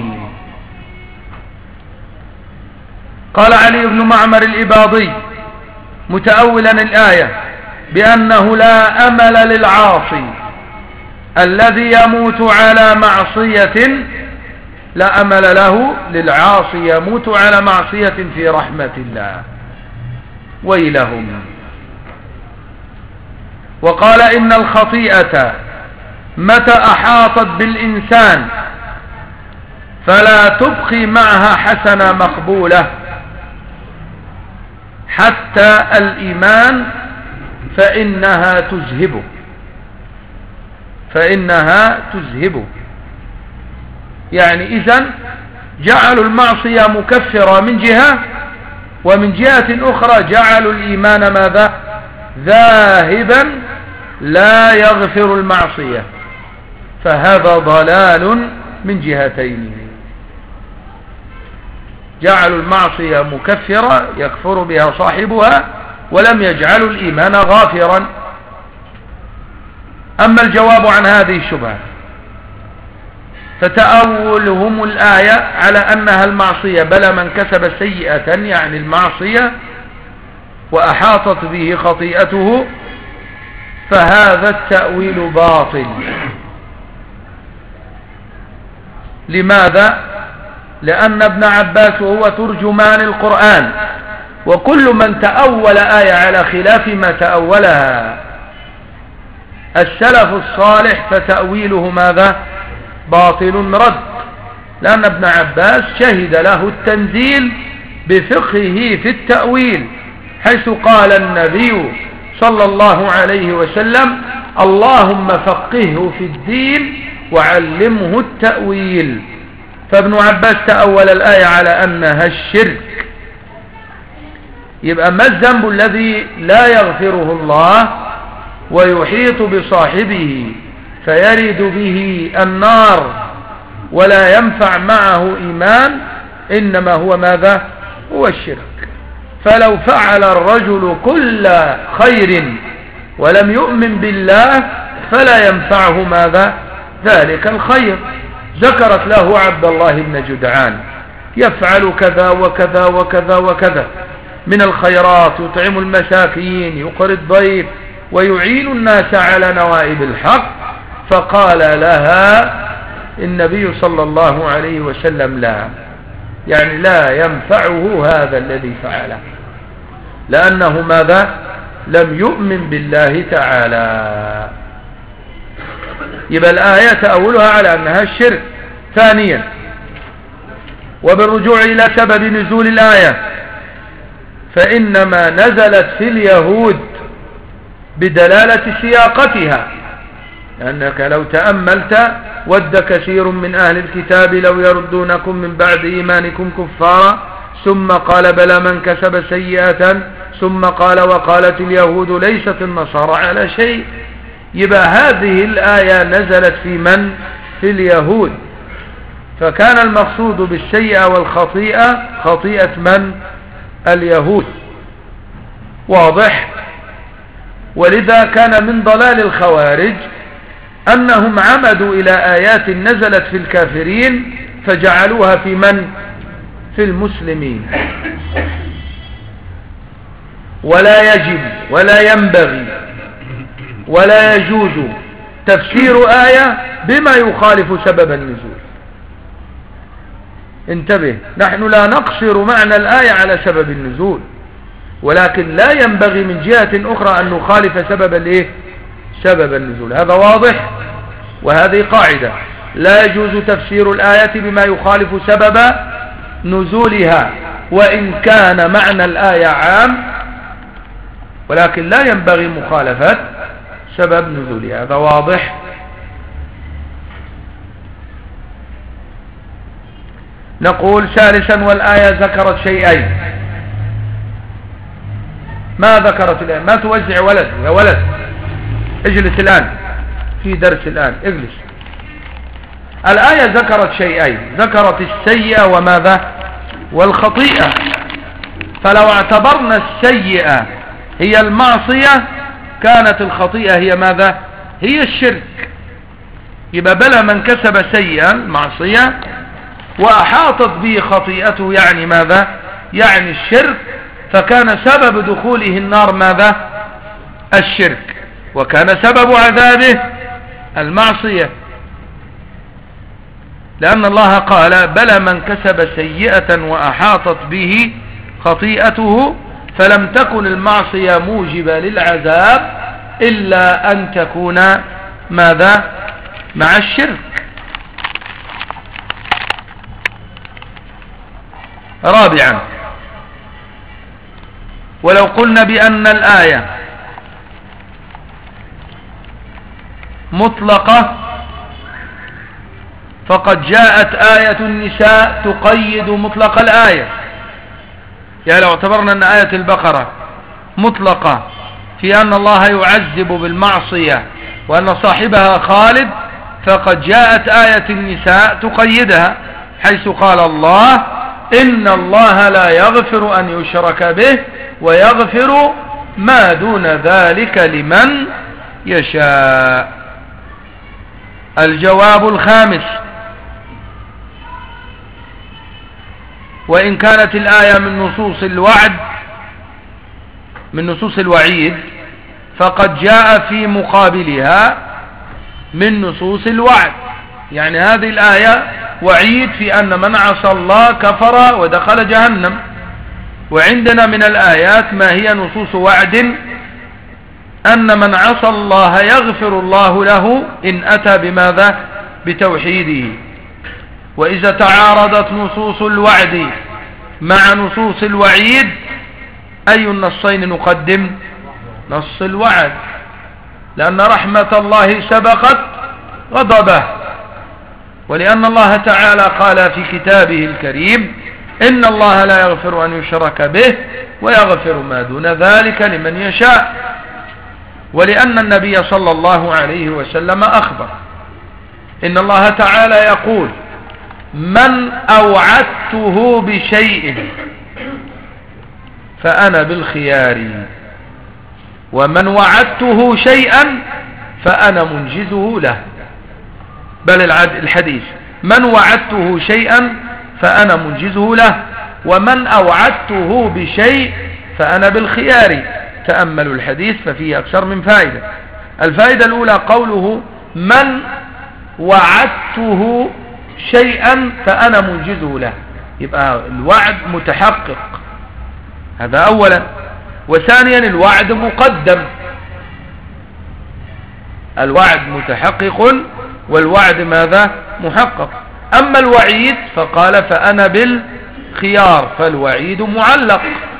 [SPEAKER 1] قال علي بن معمر الإباضي متأولا الآية بأنه لا أمل للعاصي الذي يموت على معصية، لا أمل له للعاصي يموت على معصية في رحمة الله، ويلهم. وقال إن الخطيئة متى أحاطت بالإنسان فلا تبقي معها حسنة مقبولة حتى الإيمان فإنها تذهب فإنها تذهب يعني إذن جعلوا المعصية مكفرة من جهة، ومن جهة أخرى جعلوا الإيمان ماذا؟ ذاهبا لا يغفر المعصية، فهذا ضلال من جهتين. جعلوا المعصية مكفرة يكفر بها صاحبها، ولم يجعلوا الإيمان غافرا. أما الجواب عن هذه الشبهة فتأولهم الآية على أنها المعصية، بل من كسب سيئة يعني المعصية وأحاطت به خطيئته، فهذا التأويل باطل. لماذا؟ لأن ابن عباس هو ترجمان القرآن، وكل من تأول آية على خلاف ما تأولها السلف الصالح فتأويله ماذا؟ باطل رد. لأن ابن عباس شهد له التنزيل بفقهه في التأويل، حيث قال النبي صلى الله عليه وسلم: اللهم فقهه في الدين وعلمه التأويل. فابن عباس تأول الآية على أنها الشرك. يبقى ما الذنب الذي لا يغفره الله ويحيط بصاحبه فيرد به النار ولا ينفع معه إيمان؟ إنما هو ماذا؟ هو الشرك. فلو فعل الرجل كل خير ولم يؤمن بالله فلا ينفعه ماذا؟ ذلك الخير. ذكرت له عبد الله بن جدعان يفعل كذا وكذا وكذا وكذا من الخيرات، يطعم المساكين، يقري الضيف، ويعين الناس على نوائب الحق. فقال لها النبي صلى الله عليه وسلم: لا، يعني لا ينفعه هذا الذي فعله، لأنه ماذا؟ لم يؤمن بالله تعالى. يبقى الآية تأولها على أنها الشرك. ثانيا، وبالرجوع إلى سبب نزول الآية، فإنما نزلت في اليهود بدلالة سياقتها، لأنك لو تأملت: ود كثير من أهل الكتاب لو يردونكم من بعد إيمانكم كفارا، ثم قال: بلى من كسب سيئة، ثم قال: وقالت اليهود ليست النصارى على شيء. يبقى هذه الآية نزلت في من؟ في اليهود. فكان المقصود بالسيئة والخطيئة خطيئة من؟ اليهود. واضح؟ ولذا كان من ضلال الخوارج أنهم عمدوا إلى آيات نزلت في الكافرين فجعلوها في من؟ في المسلمين. ولا يجب ولا ينبغي ولا يجوز تفسير آية بما يخالف سبب النزول. انتبه، نحن لا نقصر معنى الآية على سبب النزول، ولكن لا ينبغي من جهة أخرى أن نخالف سبب الايه؟ سبب النزول. هذا واضح؟ وهذه قاعدة: لا يجوز تفسير الآية بما يخالف سبب نزولها، وإن كان معنى الآية عام، ولكن لا ينبغي مخالفة سبب نزولها. هذا واضح؟ نقول ثالثا: والآية ذكرت شيئين. ما ذكرت الآية؟ ما توزع ولد يا ولد، اجلس الآن في درس الآن، اجلس. الآية ذكرت شيئين، ذكرت السيئة وماذا؟ والخطيئة. فلو اعتبرنا السيئة هي المعصية كانت الخطيئة هي ماذا؟ هي الشرك. يبقى بلى من كسب سيئا معصية وأحاطت به خطيئته يعني ماذا؟ يعني الشرك، فكان سبب دخوله النار ماذا؟ الشرك، وكان سبب عذابه المعصية، لأن الله قال: بلى من كسب سيئة وأحاطت به خطيئته، فلم تكن المعصية موجبة للعذاب إلا أن تكون ماذا؟ مع الشرك. رابعا، ولو قلنا بأن الآية مطلقة فقد جاءت آية النساء تقيد مطلق الآية. يعني لو اعتبرنا أن آية البقرة مطلقة في أن الله يعذب بالمعصية وأن صاحبها خالد، فقد جاءت آية النساء تقيدها، حيث قال الله إن الله لا يغفر أن يشرك به ويغفر ما دون ذلك لمن يشاء. الجواب الخامس، وإن كانت الآية من نصوص الوعد من نصوص الوعيد فقد جاء في مقابلها من نصوص الوعد. يعني هذه الآية وعيد في أن من عصى الله كفر ودخل جهنم، وعندنا من الآيات ما هي نصوص وعد أن من عصى الله يغفر الله له إن أتى بماذا؟ بتوحيده. وإذا تعارضت نصوص الوعد مع نصوص الوعيد أي النصين نقدم؟ نص الوعد، لأن رحمة الله سبقت غضبه، ولأن الله تعالى قال في كتابه الكريم إن الله لا يغفر أن يشرك به ويغفر ما دون ذلك لمن يشاء، ولأن النبي صلى الله عليه وسلم أخبر إن الله تعالى يقول من أوعدته بشيء فأنا بالخيار، ومن وعدته شيئا فأنا منجزه له. بل الحديث من وعدته شيئا فأنا منجزه له، ومن أوعدته بشيء فأنا بالخيار. تأملوا الحديث ففيه أكثر من فائدة. الفائدة الأولى قوله من وعدته شيئا فأنا منجزه له، يبقى الوعد متحقق، هذا أولا. وثانيا الوعد مقدم، الوعد متحقق والوعد ماذا؟ محقق. أما الوعيد فقال فأنا بالخيار، فالوعيد معلق.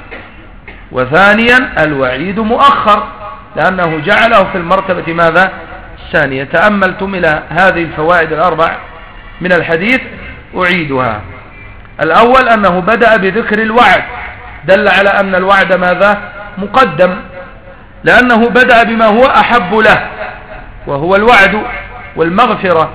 [SPEAKER 1] وثانيا الوعيد مؤخر لأنه جعله في المرتبة ماذا؟ الثانية. تأملتم إلى هذه الفوائد الأربع من الحديث أعيدها. الأول أنه بدأ بذكر الوعد، دل على أن الوعد ماذا؟ مقدم، لأنه بدأ بما هو أحب له وهو الوعد والمغفرة.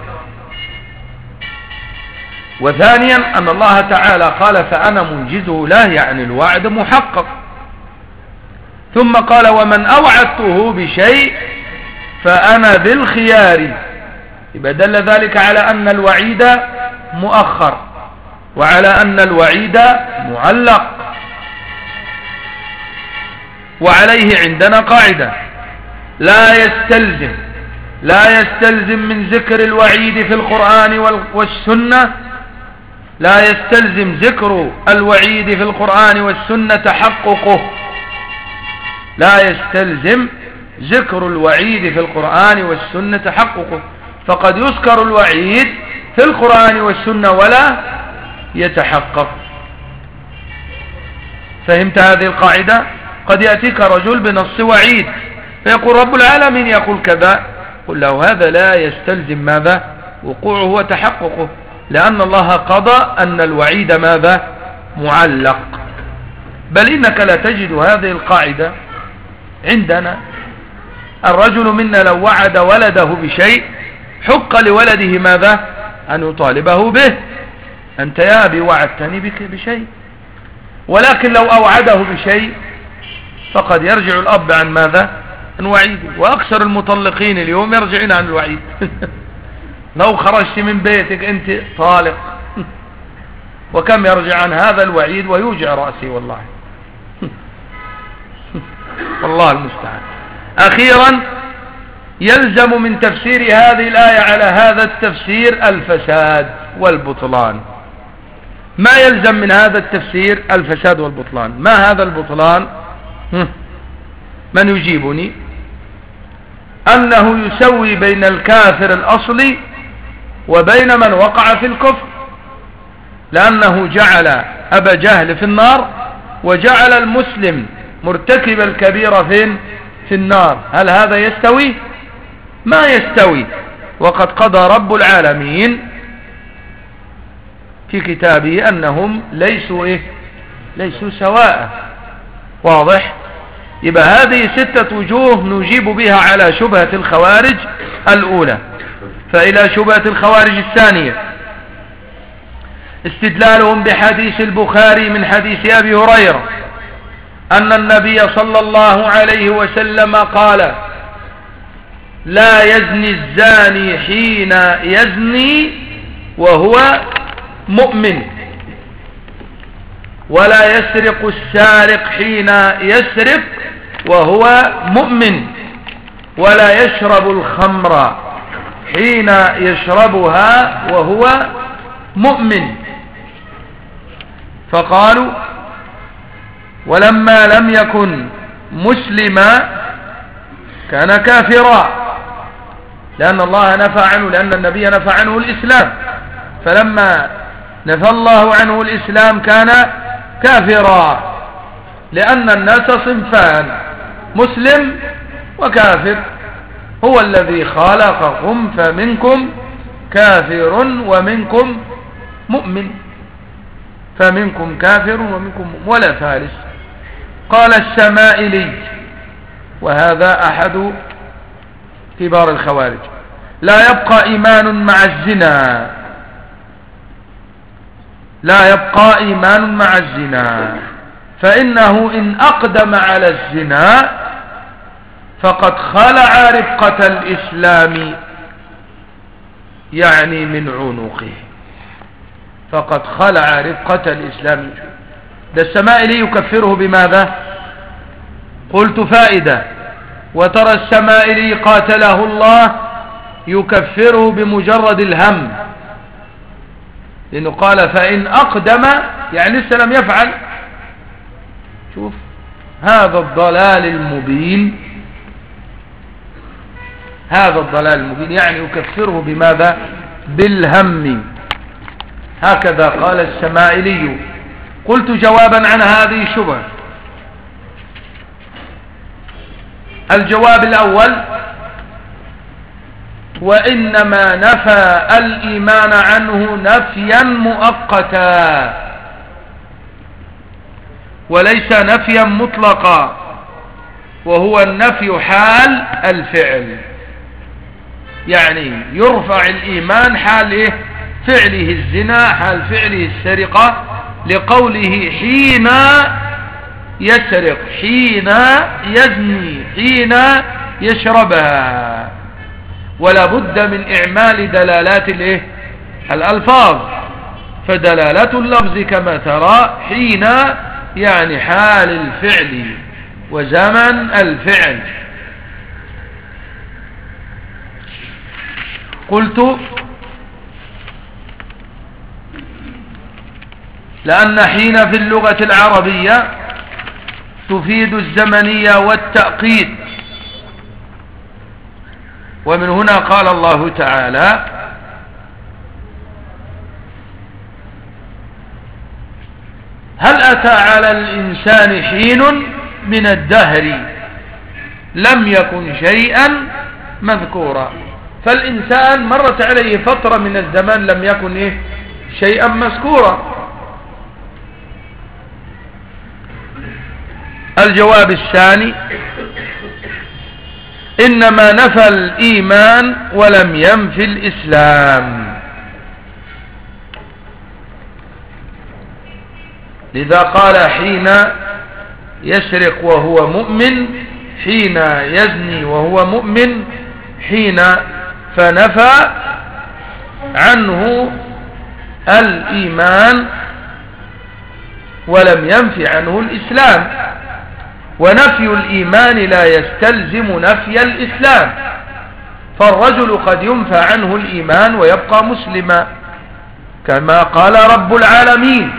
[SPEAKER 1] وثانيا أن الله تعالى قال فأنا منجزه له، يعني الوعد محقق. ثم قال ومن أوعدته بشيء فأنا بالخيار، يبقى دل ذلك على أن الوعيد مؤخر وعلى أن الوعيد معلق. وعليه عندنا قاعدة لا يستلزم لا يستلزم من ذكر الوعيد في القرآن والسنة لا يستلزم ذكر الوعيد في القرآن والسنة تحققه لا يستلزم ذكر الوعيد في القرآن والسنة تحققه، فقد يذكر الوعيد في القرآن والسنة ولا يتحقق. فهمت هذه القاعدة؟ قد يأتيك رجل بنص وعيد فيقول رب العالمين يقول كذا، قل له هذا لا يستلزم ماذا؟ وقوعه وتحققه، لأن الله قضى أن الوعيد ماذا؟ معلق. بل إنك لا تجد هذه القاعدة عندنا. الرجل منا لو وعد ولده بشيء حق لولده ماذا؟ أن يطالبه به، أنت يا أبي وعدتني بك بشيء. ولكن لو أوعده بشيء فقد يرجع الأب عن ماذا؟ عن وعيده. وأكثر المطلقين اليوم يرجعون عن الوعيد. لو خرجت من بيتك أنت طالق. وكم يرجع عن هذا الوعيد ويوجع رأسي والله. والله المستعان. أخيرا يلزم من تفسير هذه الآية على هذا التفسير الفساد والبطلان. ما يلزم من هذا التفسير؟ الفساد والبطلان. ما هذا البطلان؟ من يجيبني؟ أنه يسوي بين الكافر الأصلي وبين من وقع في الكفر، لأنه جعل أبا جهل في النار وجعل المسلم مرتكب الكبيرة فين؟ في النار. هل هذا يستوي؟ ما يستوي. وقد قضى رب العالمين في كتابه أنهم ليسوا إيه؟ ليسوا سواء. واضح؟ يبقى هذه ستة وجوه نجيب بها على شبهة الخوارج الأولى. فإلى شبهة الخوارج الثانية، استدلالهم بحديث البخاري من حديث أبي هريرة أن النبي صلى الله عليه وسلم قال: لا يزني الزاني حين يزني وهو مؤمن، ولا يسرق السارق حين يسرق وهو مؤمن، ولا يشرب الخمر حين يشربها وهو مؤمن. فقالوا: ولما لم يكن مسلما كان كافرا، لأن الله نفى عنه، لأن النبي نفى عنه الإسلام، فلما نفى الله عنه الإسلام كان كافرا، لأن الناس صنفان: مسلم وكافر. هو الذي خلقكم فمنكم كافر ومنكم مؤمن، فمنكم كافر ومنكم مؤمن، ولا ثالث. قال السمائلي، وهذا أحد كبار الخوارج: لا يبقى إيمان مع الزنا، لا يبقى إيمان مع الزنا، فإنه إن أقدم على الزنا فقد خلع رفقة الإسلام، يعني من عنقه، فقد خلع رفقة الإسلام. ده السمائلي يكفره بماذا؟ قلت فائدة. وترى السمائلي قاتله الله يكفره بمجرد الهم، لأنه قال: فإن أقدم، يعني لسه لم يفعل. شوف هذا الضلال المبين، هذا الضلال المبين، يعني يكفره بماذا؟ بالهم. هكذا قال السمائلي. قلت جوابا عن هذه الشبهة: الجواب الأول: وإنما نفى الإيمان عنه نفيا مؤقتا، وليس نفيا مطلقا، وهو النفي حال الفعل، يعني يرفع الإيمان حال إيه؟ فعله الزنا، حال فعله السرقة، لقوله حين يسرق، حين يزني، حين يشربها. ولا بد من إعمال دلالات الإيه؟ الألفاظ. فدلالة اللفظ كما ترى حين يعني حال الفعل وزمن الفعل. قلت: لأن حين في اللغة العربية تفيد الزمنية والتأقيد، ومن هنا قال الله تعالى: هل أتى على الإنسان حين من الدهر لم يكن شيئا مذكورا. فالإنسان مرت عليه فترة من الزمان لم يكن إيه؟ شيئا مذكورا. الجواب الثاني: إنما نفى الإيمان ولم ينفي الإسلام، لذا قال حين يسرق وهو مؤمن، حين يزني وهو مؤمن، حين، فنفى عنه الإيمان ولم ينفي عنه الإسلام. ونفي الإيمان لا يستلزم نفي الإسلام، فالرجل قد ينفى عنه الإيمان ويبقى مسلما، كما قال رب العالمين: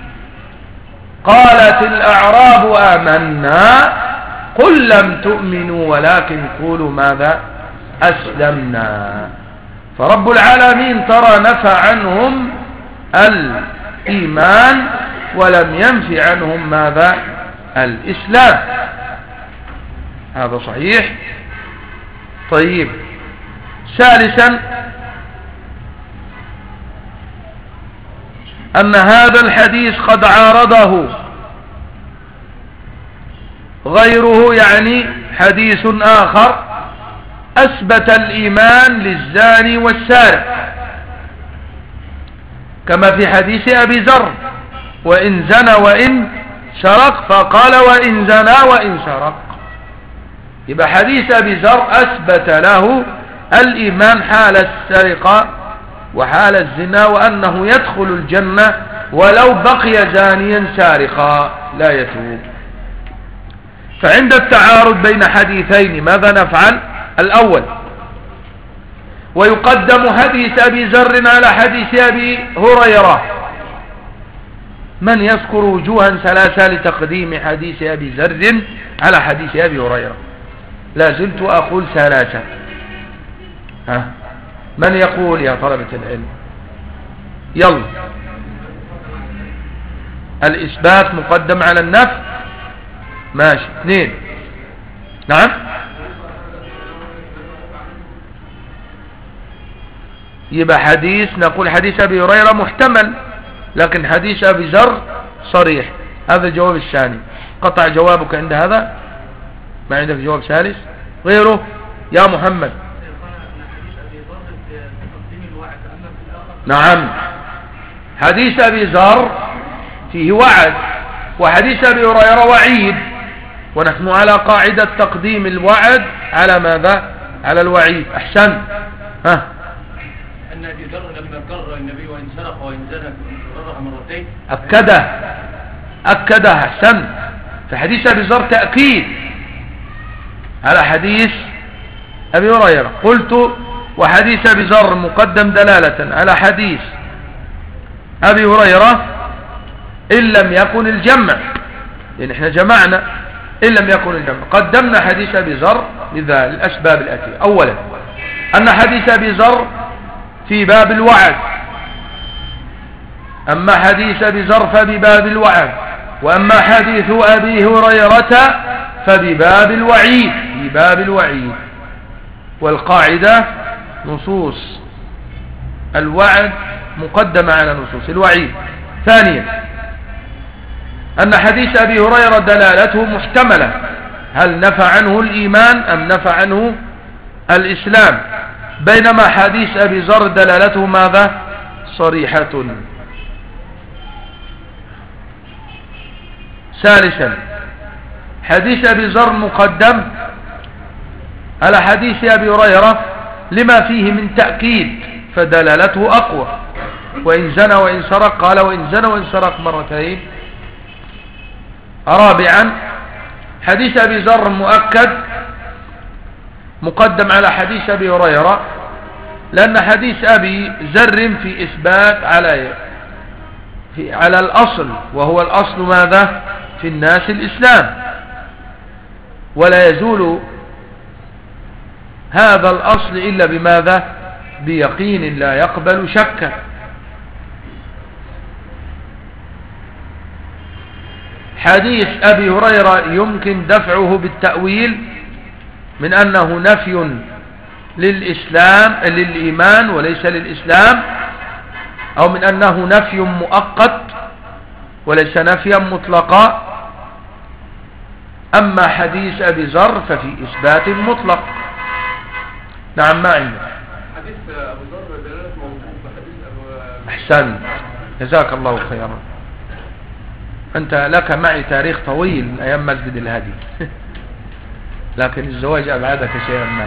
[SPEAKER 1] قالت الأعراب آمنا قل لم تؤمنوا ولكن قولوا ماذا؟ أسلمنا. فرب العالمين ترى نفى عنهم الإيمان ولم ينف عنهم ماذا؟ الإسلام. هذا صحيح. طيب، ثالثا أن هذا الحديث قد عارضه غيره، يعني حديث آخر أثبت الإيمان للزاني والسارق، كما في حديث أبي ذر: وإن زنى وإن سرق، فقال وإن زنى وإن سرق. يبقى حديث أبي ذر أثبت له الإيمان حال السرقة وحال الزنا، وأنه يدخل الجنة ولو بقي زانيا سارقا لا يتوب. فعند التعارض بين حديثين ماذا نفعل؟ الأول: ويقدم حديث أبي ذر على حديث أبي هريرة. من يذكر وجوها ثلاثة لتقديم حديث أبي ذر على حديث أبي هريرة؟ لا زلت أقول ثلاثة. ها، من يقول يا طلبة العلم؟ يلا. الإثبات مقدم على النفي. ماشي. اثنين. نعم. يبقى حديث، نقول حديث أبي هريرة محتمل، لكن حديث أبي ذر صريح. هذا الجواب الثاني. قطع جوابك عند هذا؟ ما عندك جواب ثالث غيره يا محمد؟ نعم، حديث أبي ذر فيه وعد، وحديث أبي هريرة وعيد، ونحن على قاعدة تقديم الوعد على ماذا؟ على الوعيد. أحسن. ها،
[SPEAKER 2] أن أبي ذر لما كرر النبي وإن سرق وإن زنى كررها مرتين
[SPEAKER 1] أكده أكده. أحسن. في حديث أبي ذر تأكيد على حديث أبي هريرة. قلت: وحديث أبي ذر مقدم دلالة على حديث أبي هريرة إن لم يكن الجمع، لأن احنا جمعنا إن لم يكن الجمع. قدمنا حديث أبي ذر لذا الأسباب الآتية: أولا أن حديث أبي ذر في باب الوعد، أما حديث أبي ذر فبباب الوعد، وأما حديث أبي هريرة فبباب الوعيد، في باب الوعيد. والقاعدة نصوص الوعد مقدمة على نصوص الوعيد. ثانيا أن حديث أبي هريرة دلالته محتملة، هل نفى عنه الإيمان أم نفى عنه الإسلام، بينما حديث أبي ذر دلالته ماذا؟ صريحة. ثالثا حديث أبي ذر مقدم على حديث أبي هريرة لما فيه من تأكيد، فدلالته أقوى. وإن زنى وإن سرق، قال وإن زنى وإن سرق مرتين. رابعا حديث أبي ذر مؤكد مقدم على حديث أبي هريرة، لأن حديث أبي ذر في إثبات على في على الأصل، وهو الأصل ماذا؟ في الناس الإسلام، ولا يزول هذا الأصل إلا بماذا؟ بيقين لا يقبل شكا. حديث أبي هريرة يمكن دفعه بالتأويل من أنه نفي للإسلام للإيمان وليس للإسلام، أو من أنه نفي مؤقت وليس نفيا مطلقا. أما حديث أبي ذر ففي إثبات مطلق. نعم، ما عندك
[SPEAKER 2] حديث أبو ذر دلالة موجود بحديث أبو
[SPEAKER 1] أحسن، جزاك الله خيرا. أنت لك معي تاريخ طويل من أيام مسجد الهادي لكن الزواج أبعدك شيئا ما.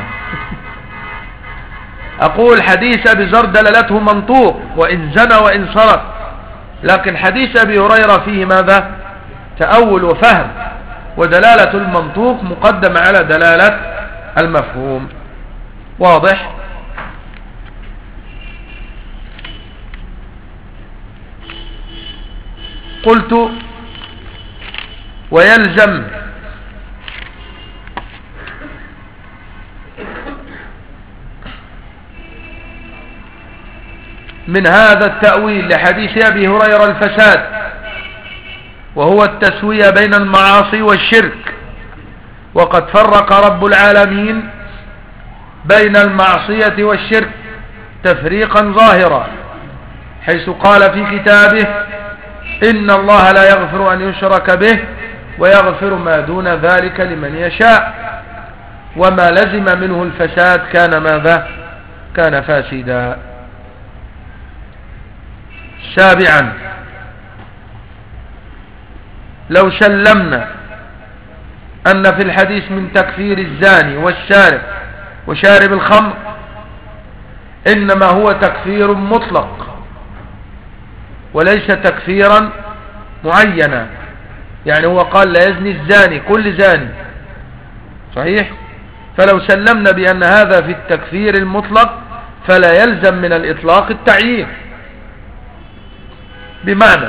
[SPEAKER 1] أقول حديث أبي ذر دلالته منطوق، وإن زنى وإن سرق، لكن حديث أبي هريرة فيه ماذا؟ تأول وفهم، ودلالة المنطوق مقدمة على دلالة المفهوم. واضح؟ قلت: ويلزم من هذا التأويل لحديث أبي هريرة الفساد، وهو التسوية بين المعاصي والشرك. وقد فرق رب العالمين بين المعصية والشرك تفريقا ظاهرا، حيث قال في كتابه: إن الله لا يغفر أن يشرك به ويغفر ما دون ذلك لمن يشاء، وما لزم منه الفساد كان ماذا؟ كان فاسدا. سابعا، لو سلمنا أن في الحديث من تكفير الزاني والسارق وشارب الخمر إنما هو تكفير مطلق وليس تكفيرا معينا، يعني هو قال لا يزني الزاني كل زاني، صحيح؟ فلو سلمنا بأن هذا في التكفير المطلق فلا يلزم من الإطلاق التعيين، بمعنى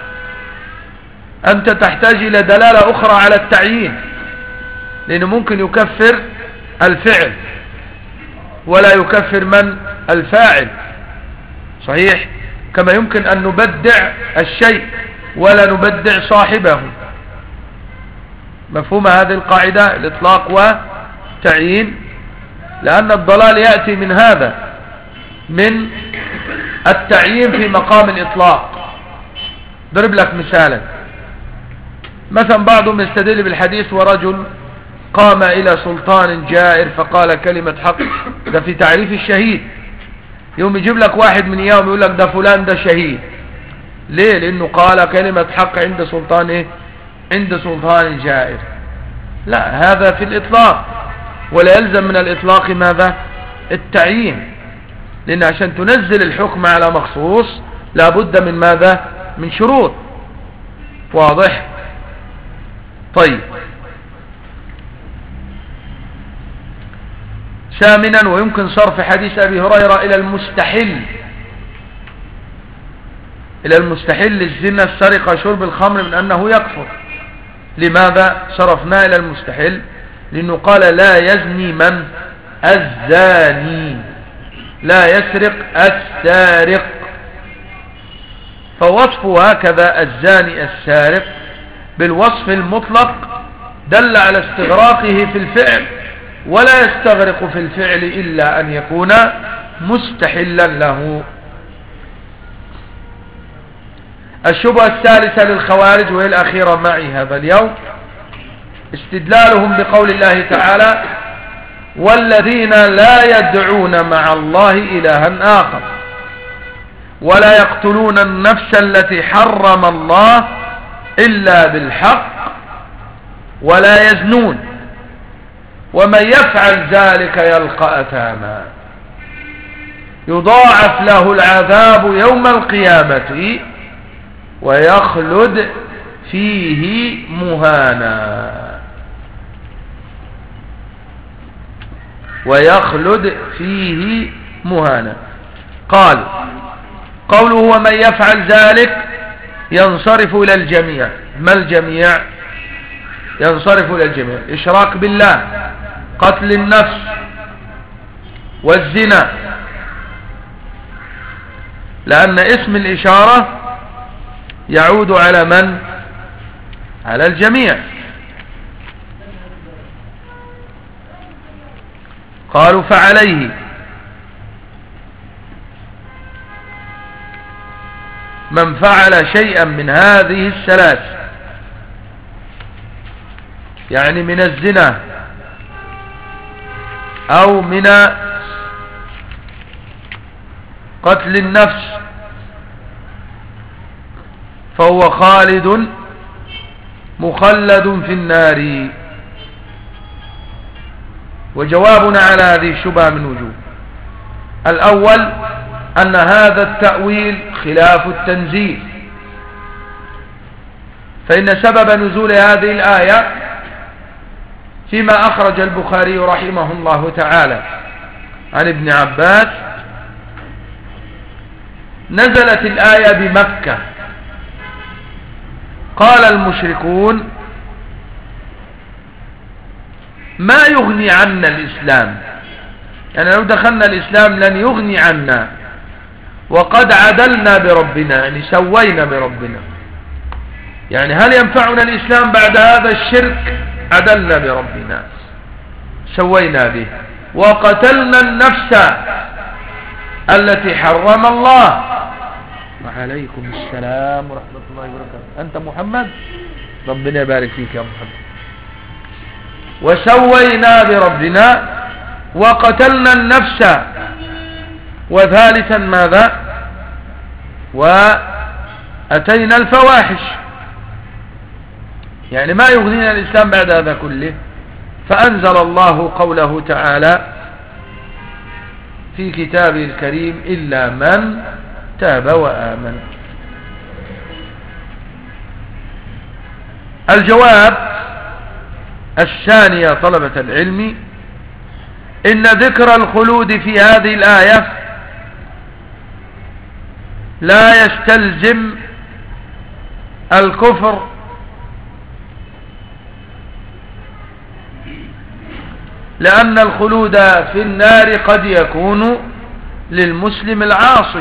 [SPEAKER 1] أنت تحتاج إلى دلالة أخرى على التعيين، لأنه ممكن يكفر الفعل ولا يكفر من؟ الفاعل، صحيح؟ كما يمكن أن نبدع الشيء ولا نبدع صاحبه. مفهوم هذه القاعدة الإطلاق والتعيين؟ لأن الضلال يأتي من هذا، من التعيين في مقام الإطلاق. ضرب لك مثالا، مثلا بعضهم يستدل بالحديث: ورجل قام إلى سلطان جائر فقال كلمة حق. ده في تعريف الشهيد. يوم يجيب لك واحد من اياهم يقول لك ده فلان ده شهيد. ليه؟ لأنه قال كلمة حق عند سلطان ايه؟ عند سلطان جائر. لا، هذا في الإطلاق، ولا يلزم من الإطلاق ماذا؟ التعيين، لأن عشان تنزل الحكم على مخصوص لابد من ماذا؟ من شروط. واضح؟ طيب، ثامنا، ويمكن صرف حديث أبي هريرة إلى المستحل، إلى المستحل الزنا السرقة شرب الخمر من أنه يكفر. لماذا صرفناه إلى المستحل؟ لأنه قال لا يزني من؟ الزاني، لا يسرق السارق. فوصفه هكذا الزاني السارق بالوصف المطلق دل على استغراقه في الفعل، ولا يستغرق في الفعل إلا أن يكون مستحلا له. الشبهة الثالثة للخوارج وهي الأخيرة معي هذا اليوم، استدلالهم بقول الله تعالى: والذين لا يدعون مع الله إلها آخر ولا يقتلون النفس التي حرم الله إلا بالحق ولا يزنون ومن يفعل ذلك يلقى أثاما يضاعف له العذاب يوم القيامة ويخلد فيه مهانا ويخلد فيه مهانا. قال قوله ومن يفعل ذلك ينصرف إلى الجميع. ما الجميع؟ ينصرف إلى الجميع: إشراك بالله، قتل النفس، والزنا، لأن اسم الإشارة يعود على من؟ على الجميع. قالوا فعليه من فعل شيئا من هذه الثلاث، يعني من الزنا أو من قتل النفس، فهو خالد مخلد في النار. وجوابنا على هذه الشبهة من وجوه: الأول أن هذا التأويل خلاف التنزيل، فإن سبب نزول هذه الآية فيما أخرج البخاري رحمه الله تعالى عن ابن عباس: نزلت الآية بمكة، قال المشركون ما يغني عنا الإسلام، يعني لو دخلنا الإسلام لن يغني عنا، وقد عدلنا بربنا، يعني سوينا بربنا. يعني هل ينفعنا الإسلام بعد هذا الشرك؟ عدلنا بربنا، سوينا به، وقتلنا النفس التي حرم الله. وعليكم السلام ورحمة الله وبركاته. أنت محمد؟ ربنا يبارك فيك يا محمد. وسوينا بربنا وقتلنا النفس. وثالثا ماذا؟ وأتينا الفواحش. يعني ما يغنينا الإسلام بعد هذا كله. فأنزل الله قوله تعالى في كتابه الكريم إلا من تاب وآمن. الجواب الثاني يا طلبة العلم، إن ذكر الخلود في هذه الآية لا يستلزم الكفر، لأن الخلود في النار قد يكون للمسلم العاصي،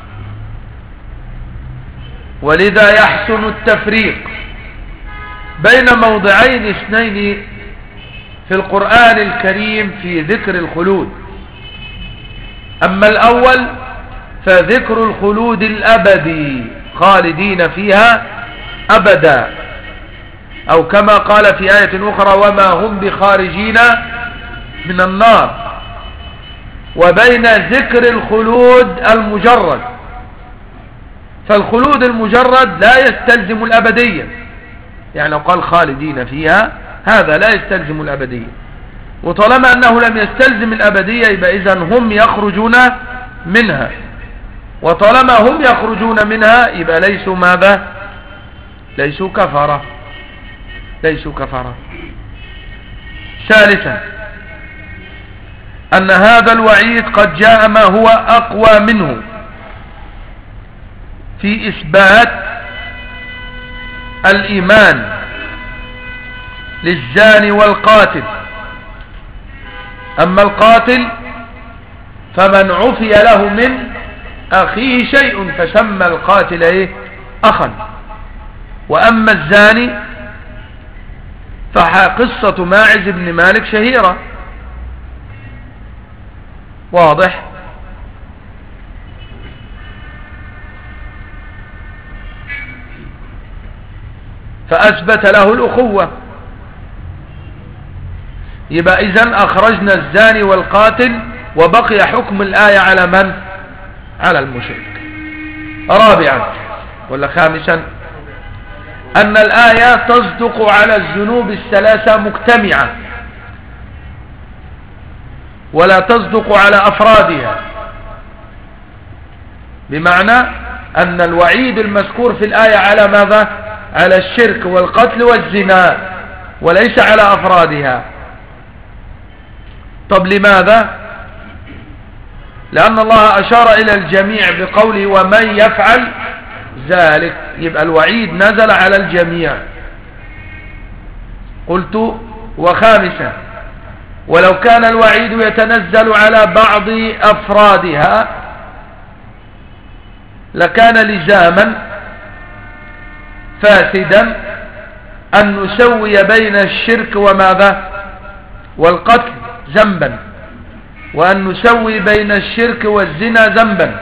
[SPEAKER 1] ولذا يحسن التفريق بين موضعين اثنين في القرآن الكريم في ذكر الخلود. أما الأول فذكر الخلود الأبدي، خالدين فيها أبدا، أو كما قال في آية أخرى وما هم بخارجين من النار. وبين ذكر الخلود المجرد، فالخلود المجرد لا يستلزم الأبدية، يعني لو قال خالدين فيها هذا لا يستلزم الأبدية، وطالما أنه لم يستلزم الأبدية يبقى إذن هم يخرجون منها، وطالما هم يخرجون منها يبقى ليسوا ماذا؟ ليسوا كفرة، ليسوا كفرة. ثالثا أن هذا الوعيد قد جاء ما هو أقوى منه في إثبات الإيمان للزاني والقاتل. أما القاتل فمن عفي له من أخيه شيء فسمى القاتل إيه؟ أخا. وأما الزاني فقصة ماعز بن مالك شهيرة، واضح؟ فأثبت له الأخوة. يبقى إذن أخرجنا الزاني والقاتل، وبقي حكم الآية على من؟ على المشرك. رابعا ولا خامسا أن الآية تصدق على الذنوب الثلاثة مجتمعة، ولا تصدق على أفرادها، بمعنى أن الوعيد المذكور في الآية على ماذا؟ على الشرك والقتل والزنا، وليس على أفرادها. طب لماذا؟ لأن الله أشار إلى الجميع بقوله ومن يفعل ذلك، يبقى الوعيد نزل على الجميع. قلت وخامسا ولو كان الوعيد يتنزل على بعض أفرادها لكان لزاما فاسدا أن نسوي بين الشرك وماذا؟ والقتل ذنبا، وأن نسوي بين الشرك والزنا ذنبا،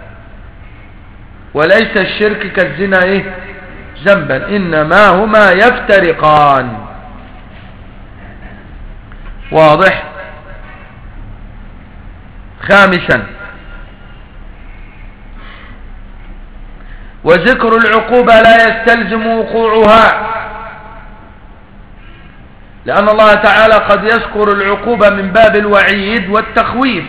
[SPEAKER 1] وليس الشرك كالزنا إيه؟ ذنبا، إنما هما يفترقان. واضح؟ خامسا وذكر العقوبة لا يستلزم وقوعها، لأن الله تعالى قد يذكر العقوبة من باب الوعيد والتخويف،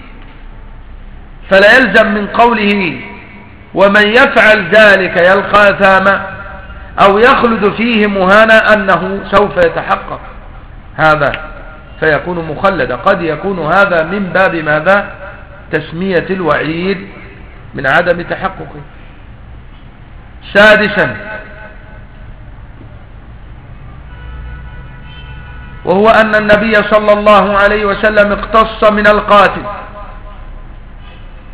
[SPEAKER 1] فلا يلزم من قوله ومن يفعل ذلك يلقى أثاما أو يخلد فيه مهانا أنه سوف يتحقق هذا فيكون مخلدا. قد يكون هذا من باب ماذا؟ تسمية الوعيد من عدم تحققه. سادسا وهو أن النبي صلى الله عليه وسلم اقتص من القاتل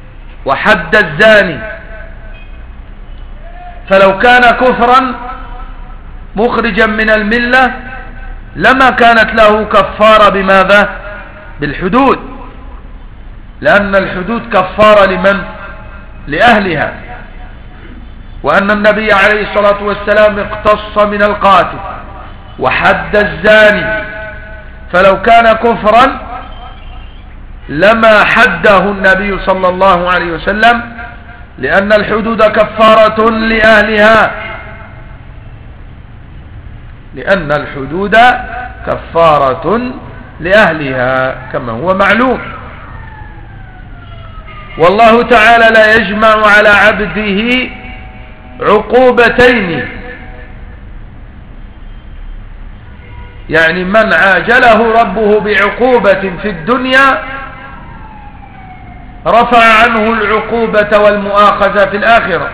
[SPEAKER 1] وحد الزاني، فلو كان كفرا مخرجا من الملة لما كانت له كفارة بماذا؟ بالحدود، لأن الحدود كفارة لمن؟ لأهلها. وأن النبي عليه الصلاة والسلام اقتص من القاتل وحد الزاني، فلو كان كفرا لما حده النبي صلى الله عليه وسلم، لأن الحدود كفارة لأهلها، لأن الحدود كفارة لأهلها كما هو معلوم. والله تعالى لا يجمع على عبده عقوبتين، يعني من عاجله ربه بعقوبة في الدنيا رفع عنه العقوبة والمؤاخذة في الآخرة.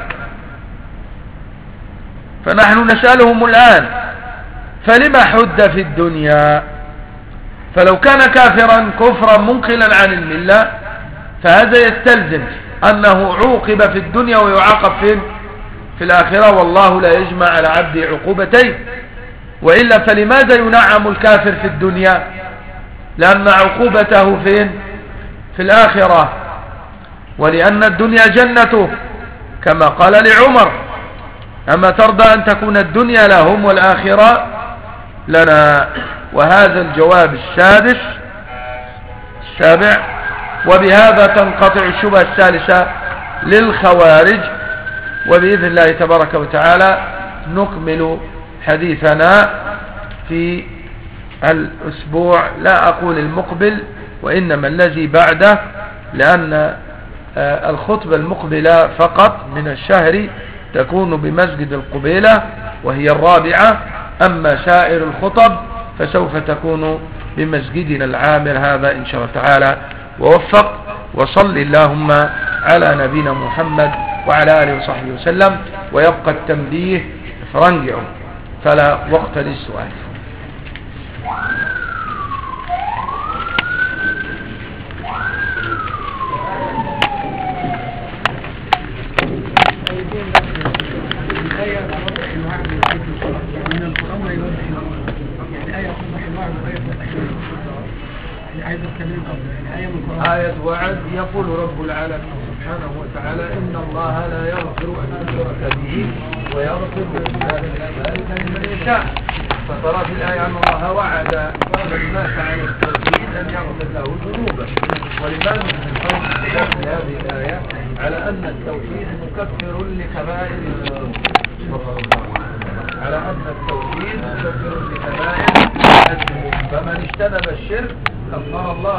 [SPEAKER 1] فنحن نسألهم الآن فلما حد في الدنيا؟ فلو كان كافرا كفرا منقلا عن الملة فهذا يستلزم أنه عوقب في الدنيا ويعاقب في في الآخرة، والله لا يجمع على عبده عقوبتين. وإلا فلماذا ينعم الكافر في الدنيا؟ لأن عقوبته فين؟ في الآخرة، ولأن الدنيا جنته كما قال لعمر: أما ترضى أن تكون الدنيا لهم والآخرة لنا. وهذا الجواب السادس السابع. وبهذا تنقطع الشبهة الثالثة للخوارج. وبإذن الله تبارك وتعالى نكمل حديثنا في الأسبوع، لا أقول المقبل وإنما الذي بعده، لأن الخطبة المقبلة فقط من الشهر تكون بمسجد القبيلة وهي الرابعة، أما سائر الخطب فسوف تكون بمسجدنا العامر هذا إن شاء الله تعالى. ووفق. وصل اللهم على نبينا محمد وعلى آله وصحبه وسلم. ويبقى التنبيه فرنجعوا فلا وقت للسؤال. آية وعد يقول رب العالمين سبحانه وتعالى: إن الله لا يغفر أن يشرك به ويغفر ذلك لمن يشاء. فترى في الآية أن الله وعد من مات على التوحيد أن يغفر له ذنوبه. ولماذا في هذه الآية على أن التوحيد مكفر لكبائر الذنوب، على أن التوحيد مكفر لكبائر الذنوب. فمن اجتنب الشرك كفر الله